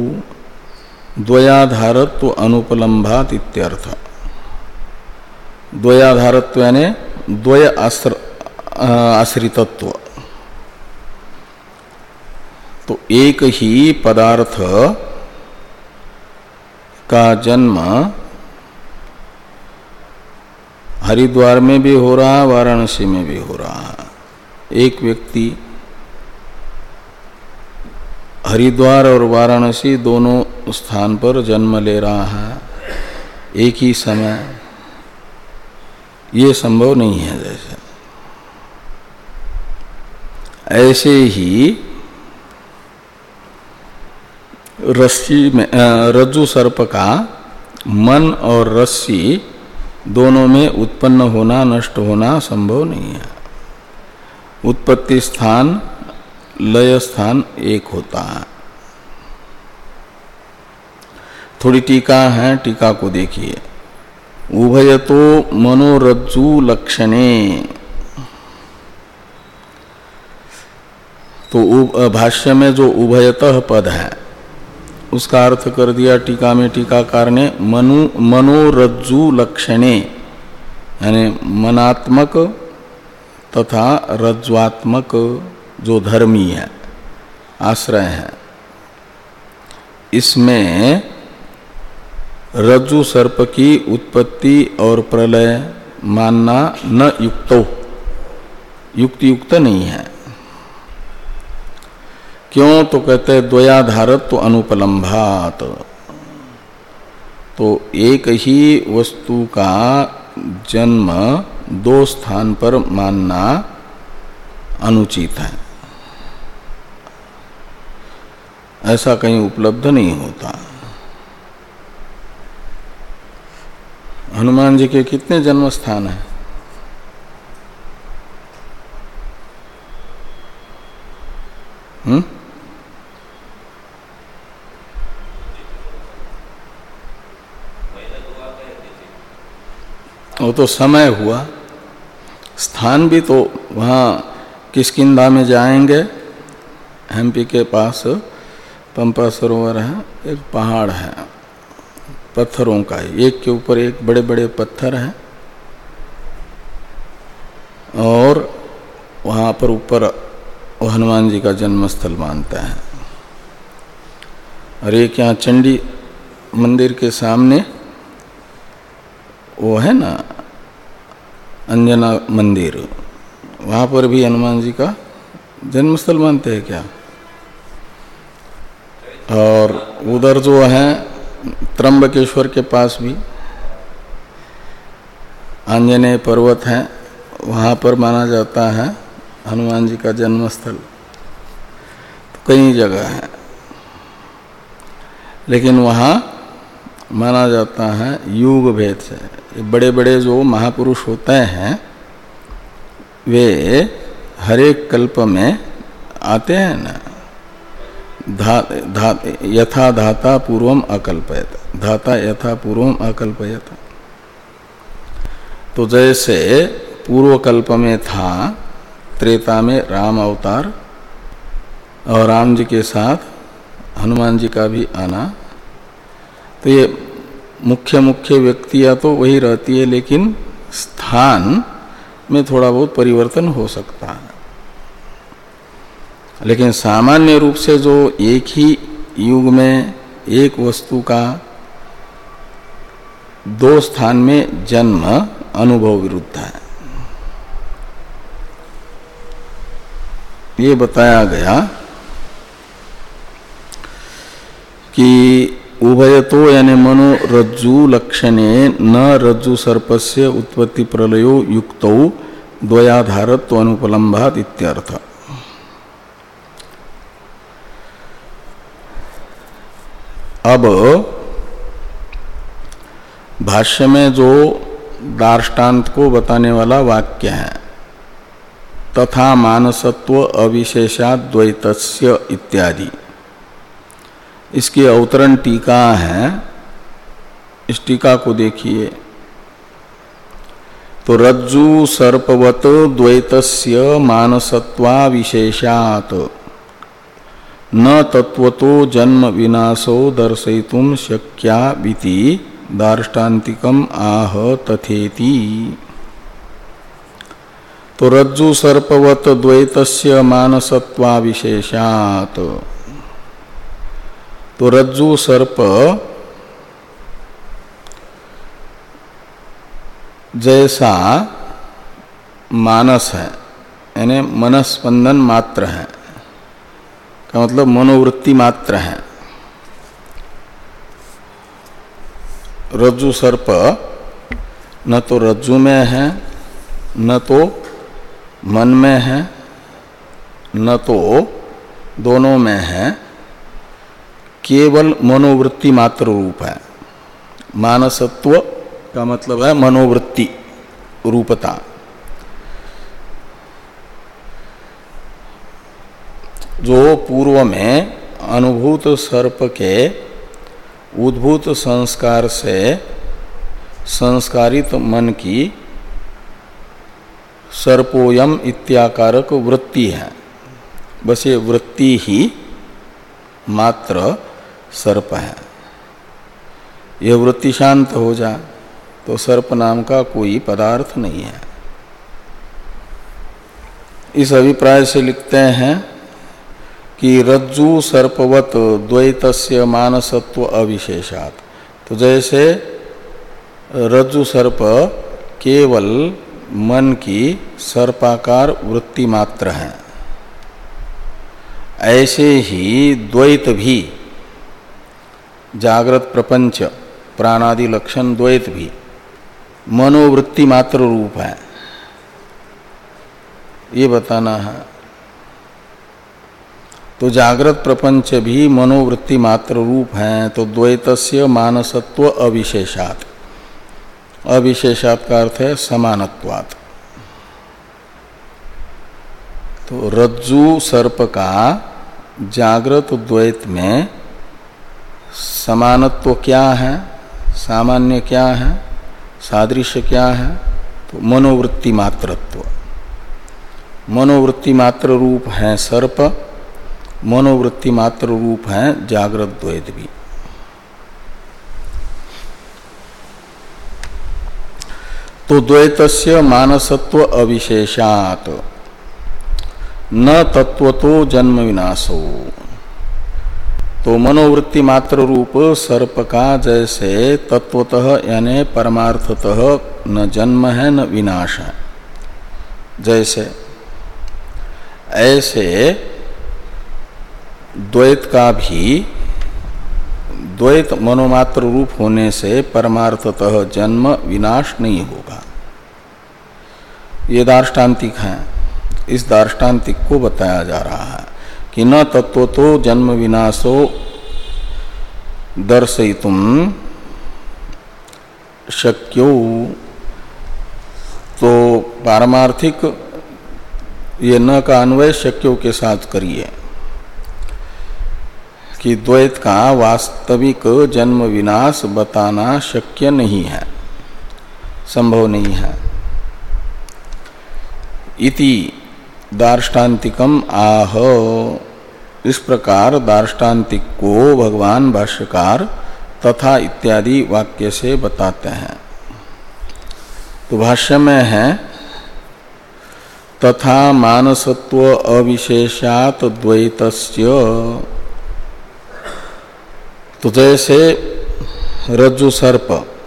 द्वयाधारत्व अनुपलम्भात इत्यर्थ। द्वयाधारत्व यानी द्वय आश्र आश्रितत्व, तो एक ही पदार्थ का जन्म हरिद्वार में भी हो रहा है, वाराणसी में भी हो रहा है। एक व्यक्ति हरिद्वार और वाराणसी दोनों स्थान पर जन्म ले रहा है एक ही समय, ये संभव नहीं है। जैसे ऐसे ही रस्सी में रज्जु सर्प का मन और रस्सी दोनों में उत्पन्न होना नष्ट होना संभव नहीं है। उत्पत्ति स्थान लय स्थान एक होता है। थोड़ी टीका है, टीका को देखिए। उभयतो मनोरज्जु लक्षणे, तो भाष्य में जो उभयतः पद है उसका अर्थ कर दिया टीका में टीकाकार ने मनु मनोरज्जु लक्षणे, यानी मनात्मक तथा रज्ज्वात्मक जो धर्मी है, आश्रय है, इसमें रज्जु सर्प की उत्पत्ति और प्रलय मानना न युक्तो, युक्त युक्त नहीं है। क्यों? तो कहते हैं द्वयाधारत्व अनुपलम्भात, तो एक ही वस्तु का जन्म दो स्थान पर मानना अनुचित है, ऐसा कहीं उपलब्ध नहीं होता। हनुमान जी के कितने जन्म स्थान हैं? हम्म वो तो समय हुआ, स्थान भी तो वहाँ किष्किंधा में जाएंगे, एमपी के पास पंपा सरोवर है, एक पहाड़ है पत्थरों का, एक के ऊपर एक बड़े बड़े पत्थर हैं, और वहाँ पर ऊपर हनुमान जी का जन्म स्थल मानते हैं। और एक यहाँ चंडी मंदिर के सामने वो है ना अंजना मंदिर, वहाँ पर भी हनुमान जी का जन्म स्थल मानते हैं क्या? और उधर जो है त्र्यंबकेश्वर के पास भी आंजनेय पर्वत है, वहाँ पर माना जाता है हनुमान जी का जन्म स्थल। तो कई जगह है, लेकिन वहाँ माना जाता है युग भेद से। बड़े बड़े जो महापुरुष होते हैं वे हरेक कल्प में आते हैं ना। धा, धा, यथा धाता पूर्वम अकल्पयत, धाता यथा पूर्वम अकल्पयत। तो जैसे पूर्व कल्प में था त्रेता में राम अवतार और राम जी के साथ हनुमान जी का भी आना, तो ये मुख्य मुख्य व्यक्तियां तो वही रहती है, लेकिन स्थान में थोड़ा बहुत परिवर्तन हो सकता है। लेकिन सामान्य रूप से जो एक ही युग में एक वस्तु का दो स्थान में जन्म अनुभव विरुद्ध है, ये बताया गया कि उभयतो यानी मनो रज्जु लक्षणे न रज्जु सर्पस्य उत्पत्ति प्रलयो युक्तौ द्वयाधारत्व अनुपलम्भात इत्यर्थ। अब भाष्य में जो दार्ष्टान्त को बताने वाला वाक्य है, तथा मानसत्व अविशेषाद् द्वैतस्य इत्यादि, इसकी अवतरण टीका है। इस टीका को देखिए तो रज्जु सर्पवत द्वैतस्य मानसत्वा विशेषात् न तत्वतो जन्म विनाशो दर्शयितुम शक्या विति दार्ष्टान्तिकम आह तथेति। तो रज्जु सर्पवत द्वैतस्य मानसत्वा विशेषात्, तो रज्जु सर्प जैसा मानस है, यानी मनस्पंदन मात्र है, का मतलब मनोवृत्ति मात्र है। रज्जु सर्प न तो रज्जु में है, न तो मन में है, न तो दोनों में है, केवल मनोवृत्ति मात्र रूप है। मानसत्व का मतलब है मनोवृत्ति रूपता। जो पूर्व में अनुभूत सर्प के उद्भूत संस्कार से संस्कारित मन की सर्पोयम इत्याकारक वृत्ति है, बस ये वृत्ति ही मात्र सर्प है। यह वृत्ति शांत हो जाए तो सर्प नाम का कोई पदार्थ नहीं है। इस अभिप्राय से लिखते हैं कि रज्जु सर्पवत द्वैतस्य मानसत्व अविशेषात्। तो जैसे रज्जु सर्प केवल मन की सर्पाकार वृत्ति मात्र है, ऐसे ही द्वैत भी, जागृत प्रपंच प्राणादि लक्षण द्वैत भी मनोवृत्ति मात्र रूप है, ये बताना है। तो जागृत प्रपंच भी मनोवृत्ति मात्र रूप है, तो द्वैतस्य मानसत्व अविशेषात्, अविशेषात् का अर्थ है समानत्वात्। तो रज्जु सर्प का जागृत द्वैत में समानत्व क्या है, सामान्य क्या है, सादृश्य क्या है? तो मनोवृत्ति मात्रत्व। मनोवृत्ति मात्र रूप है सर्प, मनोवृत्ति मात्र रूप है जागृत द्वैत भी। तो द्वैतस्य मानसत्व अविशेषात् न तत्वतो जन्म विनाशो। तो मनोवृत्ति मात्र रूप सर्प का जैसे तत्वतः यानी परमार्थतः न जन्म है न विनाश है, जैसे ऐसे द्वैत का भी द्वैत मनोमात्र रूप होने से परमार्थतः जन्म विनाश नहीं होगा। ये दार्ष्टान्तिक है। इस दार्ष्टान्तिक को बताया जा रहा है कि न तत्वतो जन्म विनाशो दर्शयितुम शक्यो। तो पारमार्थिक ये न का अन्वय शक्यों के साथ करिए कि द्वैत का वास्तविक जन्म विनाश बताना शक्य नहीं है, संभव नहीं है। इति दार्ष्टान्तिकम आह, इस प्रकार दार्ष्टान्तिक को भगवान भाष्यकार तथा इत्यादि वाक्य से बताते हैं। तो भाष्य में है तथा मानसत्व अविशेषात द्वैतस्य, तो जैसे रज्जु सर्प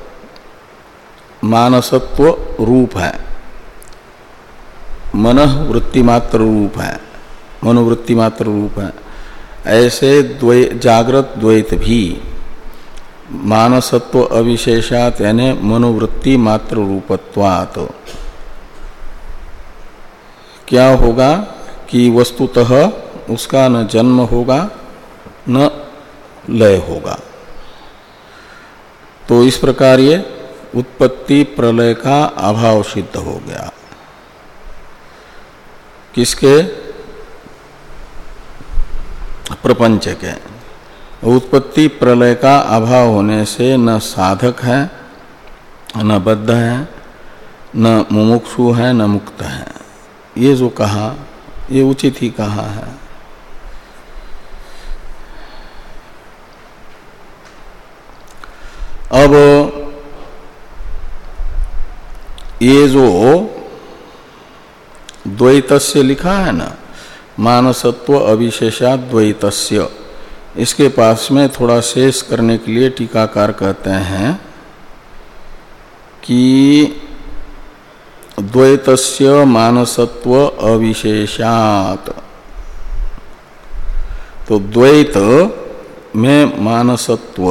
मानसत्व रूप है, मनः वृत्ति मात्र रूप है, मनोवृत्ति मात्र रूप है, ऐसे द्वै जागृत द्वैत भी मानसत्व अविशेषात यानी मनोवृत्ति मात्र रूपत्वात् क्या होगा कि वस्तुतः उसका न जन्म होगा न लय होगा। तो इस प्रकार ये उत्पत्ति प्रलय का अभाव सिद्ध हो गया। किसके? प्रपंच के। उत्पत्ति प्रलय का अभाव होने से न साधक है, न बद्ध है, न मुमुक्षु है, न मुक्त है। ये जो कहा ये उचित ही कहा है। अब ये जो द्वैतस्य लिखा है ना, मानसत्व अविशेषा द्वैतस्य, इसके पास में थोड़ा शेष करने के लिए टीकाकार कहते हैं कि द्वैतस्य मानसत्व अविशेषात, तो द्वैत में मानसत्व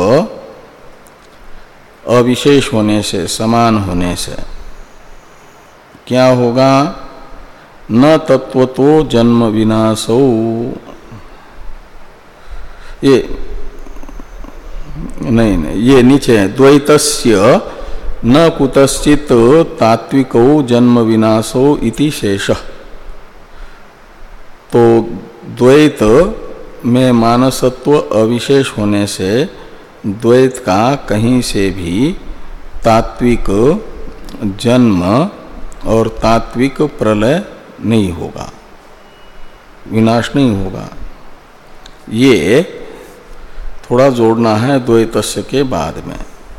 अविशेष होने से, समान होने से क्या होगा? न तत्व तो जन्म विनाशो, ये नहीं नहीं ये नीचे है, द्वैतस्य न कुतश्चित तात्विको जन्म विनाशो इति शेषः। तो द्वैत में मानसत्व अविशेष होने से द्वैत का कहीं से भी तात्विक जन्म और तात्विक प्रलय नहीं होगा, विनाश नहीं होगा। ये थोड़ा जोड़ना है द्वैतस्य के बाद में।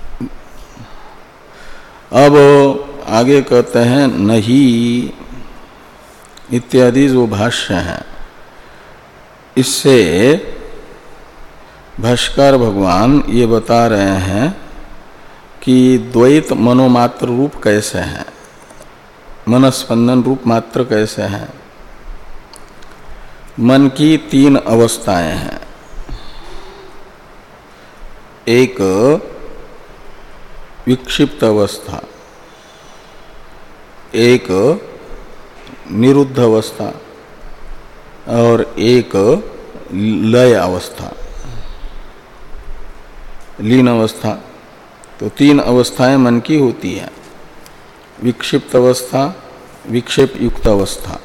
अब आगे कहते हैं नहीं इत्यादि जो भाष्य हैं, इससे भाष्यकार भगवान ये बता रहे हैं कि द्वैत मनोमात्र रूप कैसे हैं, मनस्पंदन रूप मात्र कैसे हैं। मन की तीन अवस्थाएं हैं, एक विक्षिप्त अवस्था, एक निरुद्ध अवस्था और एक लय अवस्था, लीन अवस्था। तो तीन अवस्थाएं मन की होती हैं, विक्षिप्त अवस्था, विक्षेप युक्त अवस्था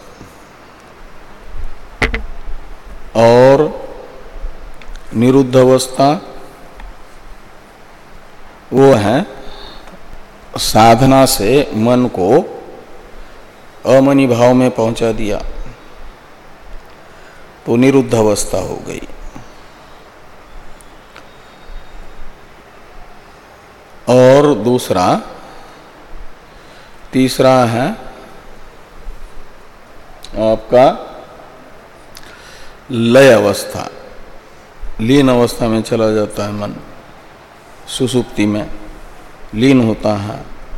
और निरुद्ध अवस्था। वो है साधना से मन को अमनि भाव में पहुंचा दिया, तो निरुद्ध अवस्था हो गई। और दूसरा तीसरा है आपका लय अवस्था, लीन अवस्था में चला जाता है मन, सुसुप्ति में लीन होता है।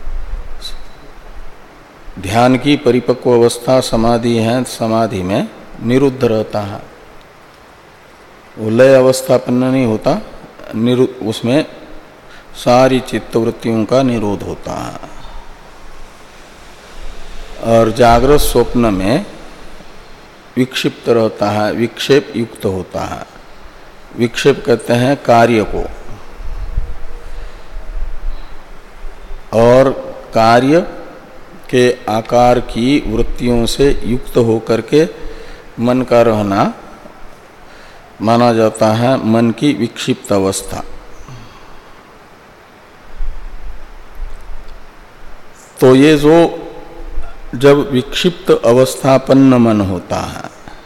ध्यान की परिपक्व अवस्था समाधि है, समाधि में निरुद्ध रहता है, वो लय अवस्थापन्न नहीं होता, निरुद्ध, उसमें सारी चित्तवृत्तियों का निरोध होता है। और जागृत स्वप्न में विक्षिप्त रहता है, विक्षेप युक्त होता है। विक्षेप कहते हैं कार्य को, और कार्य के आकार की वृत्तियों से युक्त होकर के मन का रहना माना जाता है मन की विक्षिप्त अवस्था। तो ये जो जब विक्षिप्त अवस्थापन्न मन होता है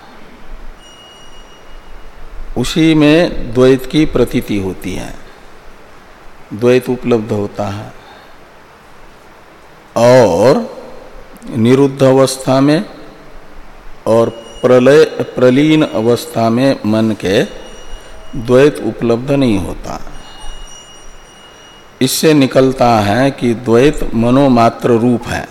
उसी में द्वैत की प्रतीति होती है, द्वैत उपलब्ध होता है। और निरुद्ध अवस्था में और प्रलय प्रलीन अवस्था में मन के द्वैत उपलब्ध नहीं होता। इससे निकलता है कि द्वैत मनोमात्र रूप है।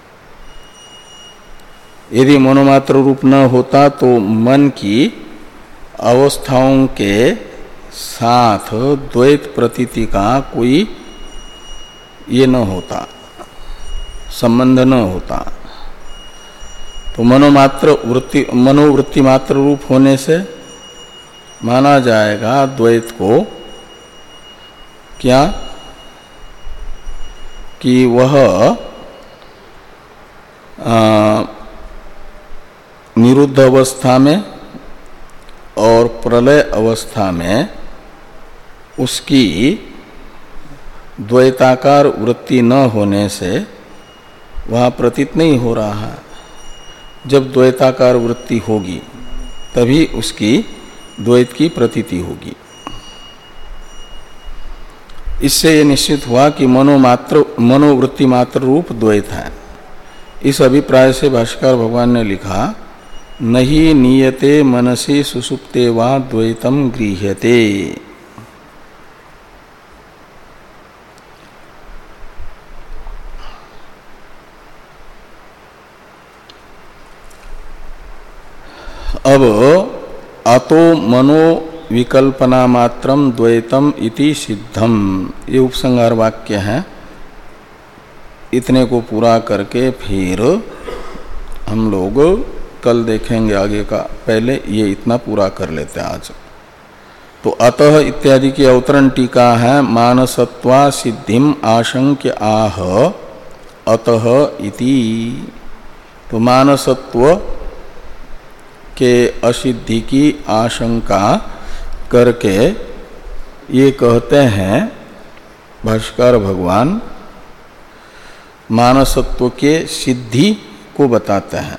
यदि मनोमात्र रूप न होता तो मन की अवस्थाओं के साथ द्वैत प्रतीति का कोई ये न होता, संबंध न होता। तो मनोमात्र वृत्ति मनोवृत्ति मात्र रूप होने से माना जाएगा द्वैत को क्या कि वह निरुद्ध अवस्था में और प्रलय अवस्था में उसकी द्वैताकार वृत्ति न होने से वहाँ प्रतीत नहीं हो रहा है। जब द्वैताकार वृत्ति होगी तभी उसकी द्वैत की प्रतीति होगी। इससे ये निश्चित हुआ कि मनोमात्र मनोवृत्ति मात्र रूप द्वैत है। इस अभिप्राय से भाष्यकार भगवान ने लिखा, नहीं नीयते मनसि सुसुप्ते वा द्वैतम गृह्यते। अब अतो मनो विकल्पना मात्रम द्वैतम इति सिद्धम, ये उपसंहार वाक्य है। इतने को पूरा करके फिर हम लोग कल देखेंगे आगे का, पहले ये इतना पूरा कर लेते हैं आज। तो अतः इत्यादि की अवतरण टीका है, मानसत्वा सिद्धिम आशंक्य आह अतः इति। तो मानसत्व के असिद्धि की आशंका करके ये कहते हैं भाष्यकार भगवान, मानसत्व के सिद्धि को बताते हैं।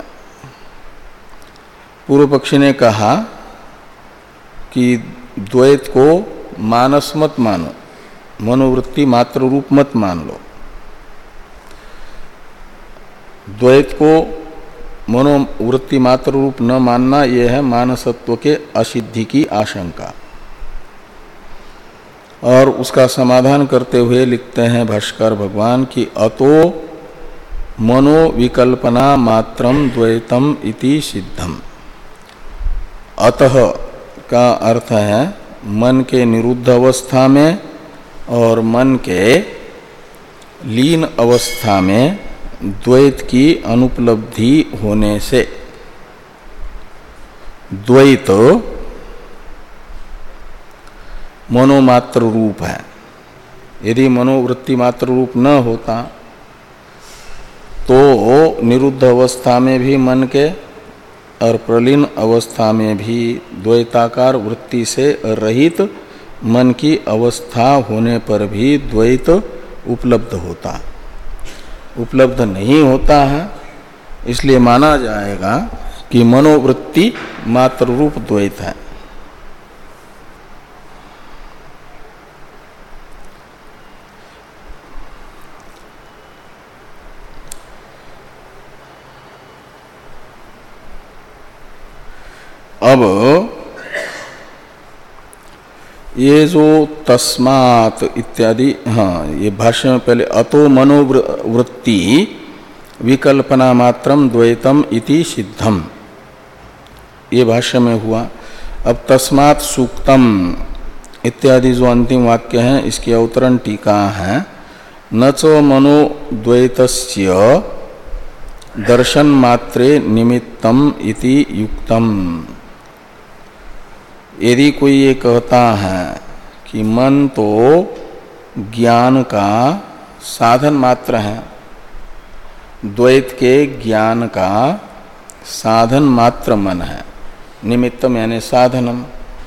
पूर्व पक्षी ने कहा कि द्वैत को मानस मत मानो, मनोवृत्ति मात्र रूप मत मान लो। द्वैत को मनोवृत्ति मात्र रूप न मानना यह है मानसत्व के असिद्धि की आशंका। और उसका समाधान करते हुए लिखते हैं भाष्यकार भगवान की अतो मनो विकल्पना मात्रम द्वैतम इति सिद्धम। अतः का अर्थ है मन के निरुद्ध अवस्था में और मन के लीन अवस्था में द्वैत की अनुपलब्धि होने से द्वैत मनोमात्र रूप है। यदि मनोवृत्ति मात्र रूप न होता तो निरुद्ध अवस्था में भी मन के और प्रलीन अवस्था में भी द्वैताकार वृत्ति से रहित मन की अवस्था होने पर भी द्वैत उपलब्ध होता उपलब्ध नहीं होता है। इसलिए माना जाएगा कि मनोवृत्ति मात्र रूप द्वैत है। अब ये जो तस्मात् इत्यादि, हाँ ये भाष्य में पहले अतो मनोवृत्ति विकल्पना मात्रम द्वैतम इति सिद्धम, ये भाष्य में हुआ। अब तस्मात् सूक्तम इत्यादि जो अंतिम वाक्य है इसकी अवतरण टीका है, न च मनोद्वैतस्य दर्शन मात्रे निमित्तम इति युक्तम। यदि कोई ये कहता है कि मन तो ज्ञान का साधन मात्र है द्वैत के ज्ञान का साधन मात्र मन है। निमित्तम यानी साधनम।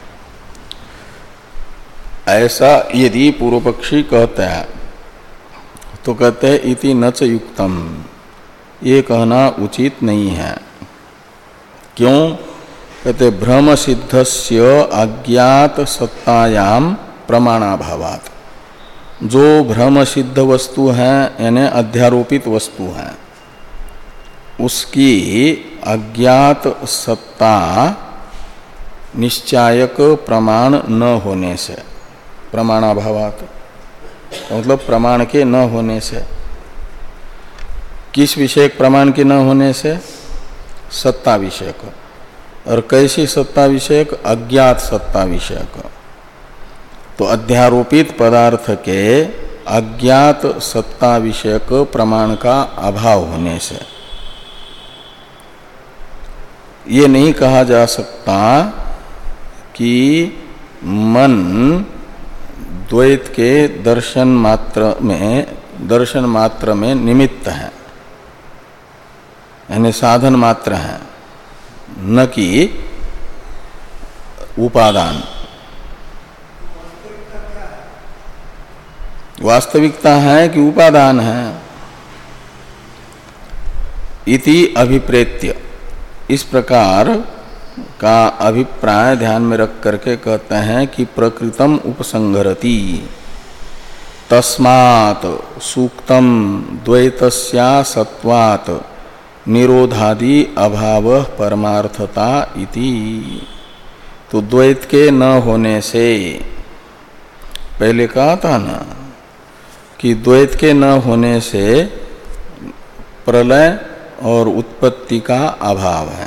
ऐसा यदि पूर्व पक्षी कहता है तो कहते हैं इति न च युक्तम, ये कहना उचित नहीं है। क्यों? कहते भ्रम सिद्धस्य अज्ञात सत्तायाम प्रमाणाभावात्। जो भ्रम सिद्ध वस्तु है यानी अध्यारोपित वस्तु है, उसकी अज्ञात सत्ता निश्चायक प्रमाण न होने से, प्रमाणाभावात् मतलब प्रमाण के न होने से। किस विषयक प्रमाण के न होने से? सत्ता विषयक। और कैसी सत्ता विषयक? अज्ञात सत्ता विषयक। तो अध्यारोपित पदार्थ के अज्ञात सत्ता विषयक प्रमाण का अभाव होने से ये नहीं कहा जा सकता कि मन द्वैत के दर्शन मात्र में दर्शन मात्र में निमित्त है, यानी साधन मात्र है, न कि उपादान। वास्तविकता है कि उपादान है। इति अभिप्रेत्य, इस प्रकार का अभिप्राय ध्यान में रख करके कहते हैं कि प्रकृतम उपसंहरति तस्मात् सूक्तम द्वैतस्या सत्वात् निरोधादि अभाव परमार्थता इति। तो द्वैत के न होने से, पहले कहा था ना कि द्वैत के न होने से प्रलय और उत्पत्ति का अभाव है,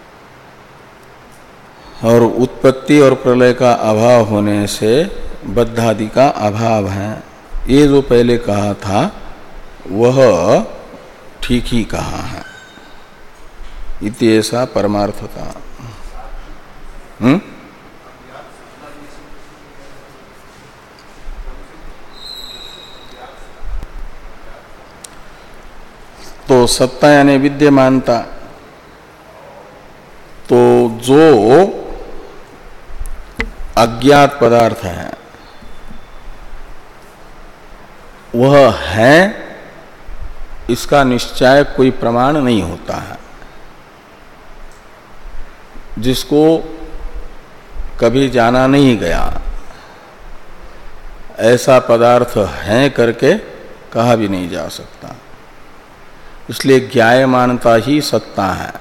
और उत्पत्ति और प्रलय का अभाव होने से बद्धादि का अभाव है। ये जो पहले कहा था वह ठीक ही कहा है। इति ऐसा परमार्थता। हम्म तो सत्ता यानी विद्यमानता। तो जो अज्ञात पदार्थ है वह है, इसका निश्चय कोई प्रमाण नहीं होता है। जिसको कभी जाना नहीं गया ऐसा पदार्थ है करके कहा भी नहीं जा सकता। इसलिए ज्ञायमानता ही सत्ता है।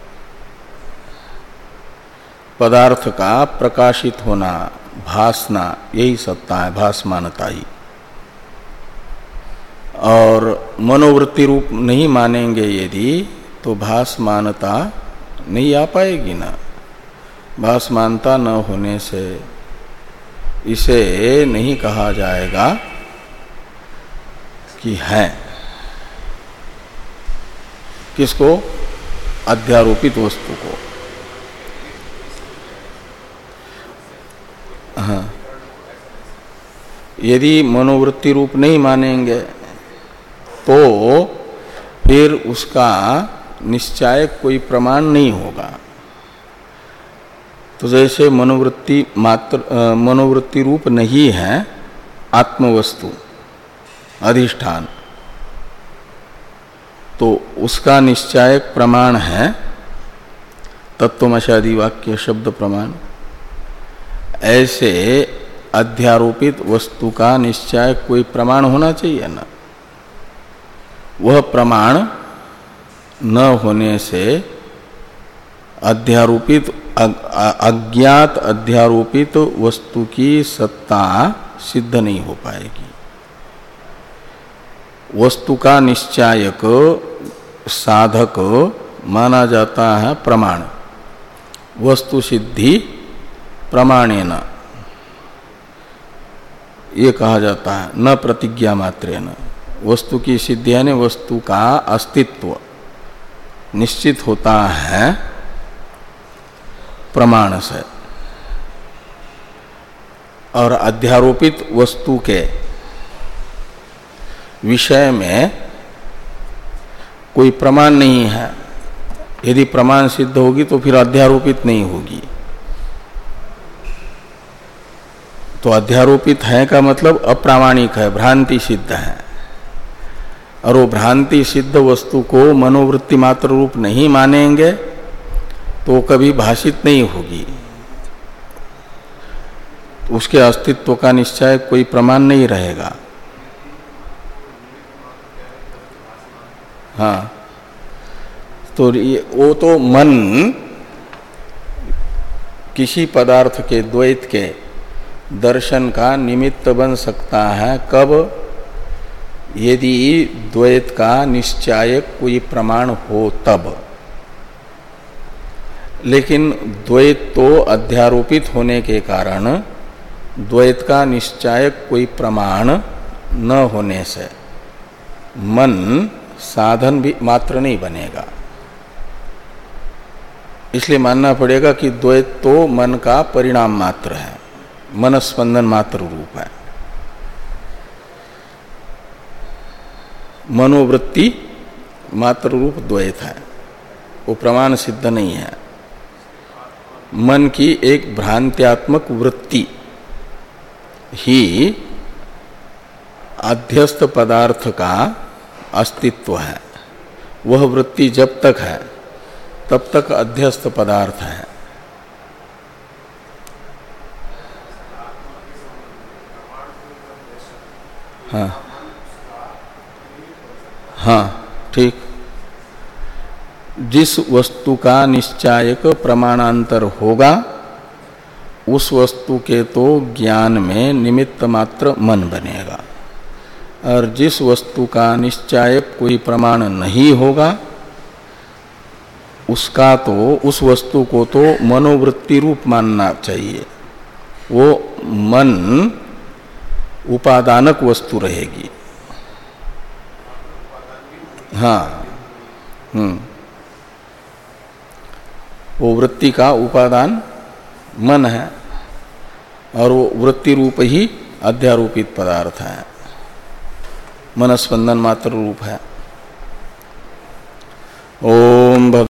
पदार्थ का प्रकाशित होना, भासना, यही सत्ता है, भासमानता ही। और मनोवृत्ति रूप नहीं मानेंगे यदि, तो भासमानता नहीं आ पाएगी ना। भासमानता न होने से इसे नहीं कहा जाएगा कि है। किसको? अध्यारोपित वस्तु को। हाँ, यदि मनोवृत्ति रूप नहीं मानेंगे तो फिर उसका निश्चय कोई प्रमाण नहीं होगा। तो जैसे मनोवृत्ति मात्र मनोवृत्ति रूप नहीं है आत्मवस्तु अधिष्ठान, तो उसका निश्चय प्रमाण है तत्वमशादि वाक्य शब्द प्रमाण। ऐसे अध्यारोपित वस्तु का निश्चय कोई प्रमाण होना चाहिए ना। वह प्रमाण न होने से अध्यारोपित अज्ञात अध्यारोपित वस्तु की सत्ता सिद्ध नहीं हो पाएगी। वस्तु का निश्चायक साधक माना जाता है प्रमाण। वस्तु सिद्धि प्रमाणेन ये कहा जाता है, न प्रतिज्ञा मात्रेन। वस्तु की सिद्धि यानी वस्तु का अस्तित्व निश्चित होता है प्रमाण से। और अध्यारोपित वस्तु के विषय में कोई प्रमाण नहीं है। यदि प्रमाण सिद्ध होगी तो फिर अध्यारोपित नहीं होगी। तो अध्यारोपित है का मतलब अप्रामाणिक है, भ्रांति सिद्ध है। और वो भ्रांति सिद्ध वस्तु को मनोवृत्ति मात्र रूप नहीं मानेंगे तो कभी भाषित नहीं होगी। उसके अस्तित्व का निश्चय कोई प्रमाण नहीं रहेगा। हाँ, तो वो तो मन किसी पदार्थ के द्वैत के दर्शन का निमित्त बन सकता है। कब? यदि द्वैत का निश्चायक कोई प्रमाण हो तब। लेकिन द्वैत तो अध्यारोपित होने के कारण द्वैत का निश्चायक कोई प्रमाण न होने से मन साधन भी मात्र नहीं बनेगा। इसलिए मानना पड़ेगा कि द्वैत तो मन का परिणाम मात्र है, मनस्पंदन मात्र रूप है। मनोवृत्ति मात्र रूप द्वैत है, वो प्रमाण सिद्ध नहीं है। मन की एक भ्रांत्यात्मक वृत्ति ही अध्यस्त पदार्थ का अस्तित्व है। वह वृत्ति जब तक है तब तक अध्यस्त पदार्थ है। हाँ हाँ, ठीक। जिस वस्तु का निश्चायक प्रमाणांतर होगा उस वस्तु के तो ज्ञान में निमित्त मात्र मन बनेगा, और जिस वस्तु का निश्चायक कोई प्रमाण नहीं होगा उसका तो उस वस्तु को तो मनोवृत्ति रूप मानना चाहिए। वो मन उपादानक वस्तु रहेगी। हाँ, हम्म, वो वृत्ति का उपादान मन है और वो वृत्ति रूप ही अध्यारोपित पदार्थ है, मनस्पंदन मात्र रूप है। ओम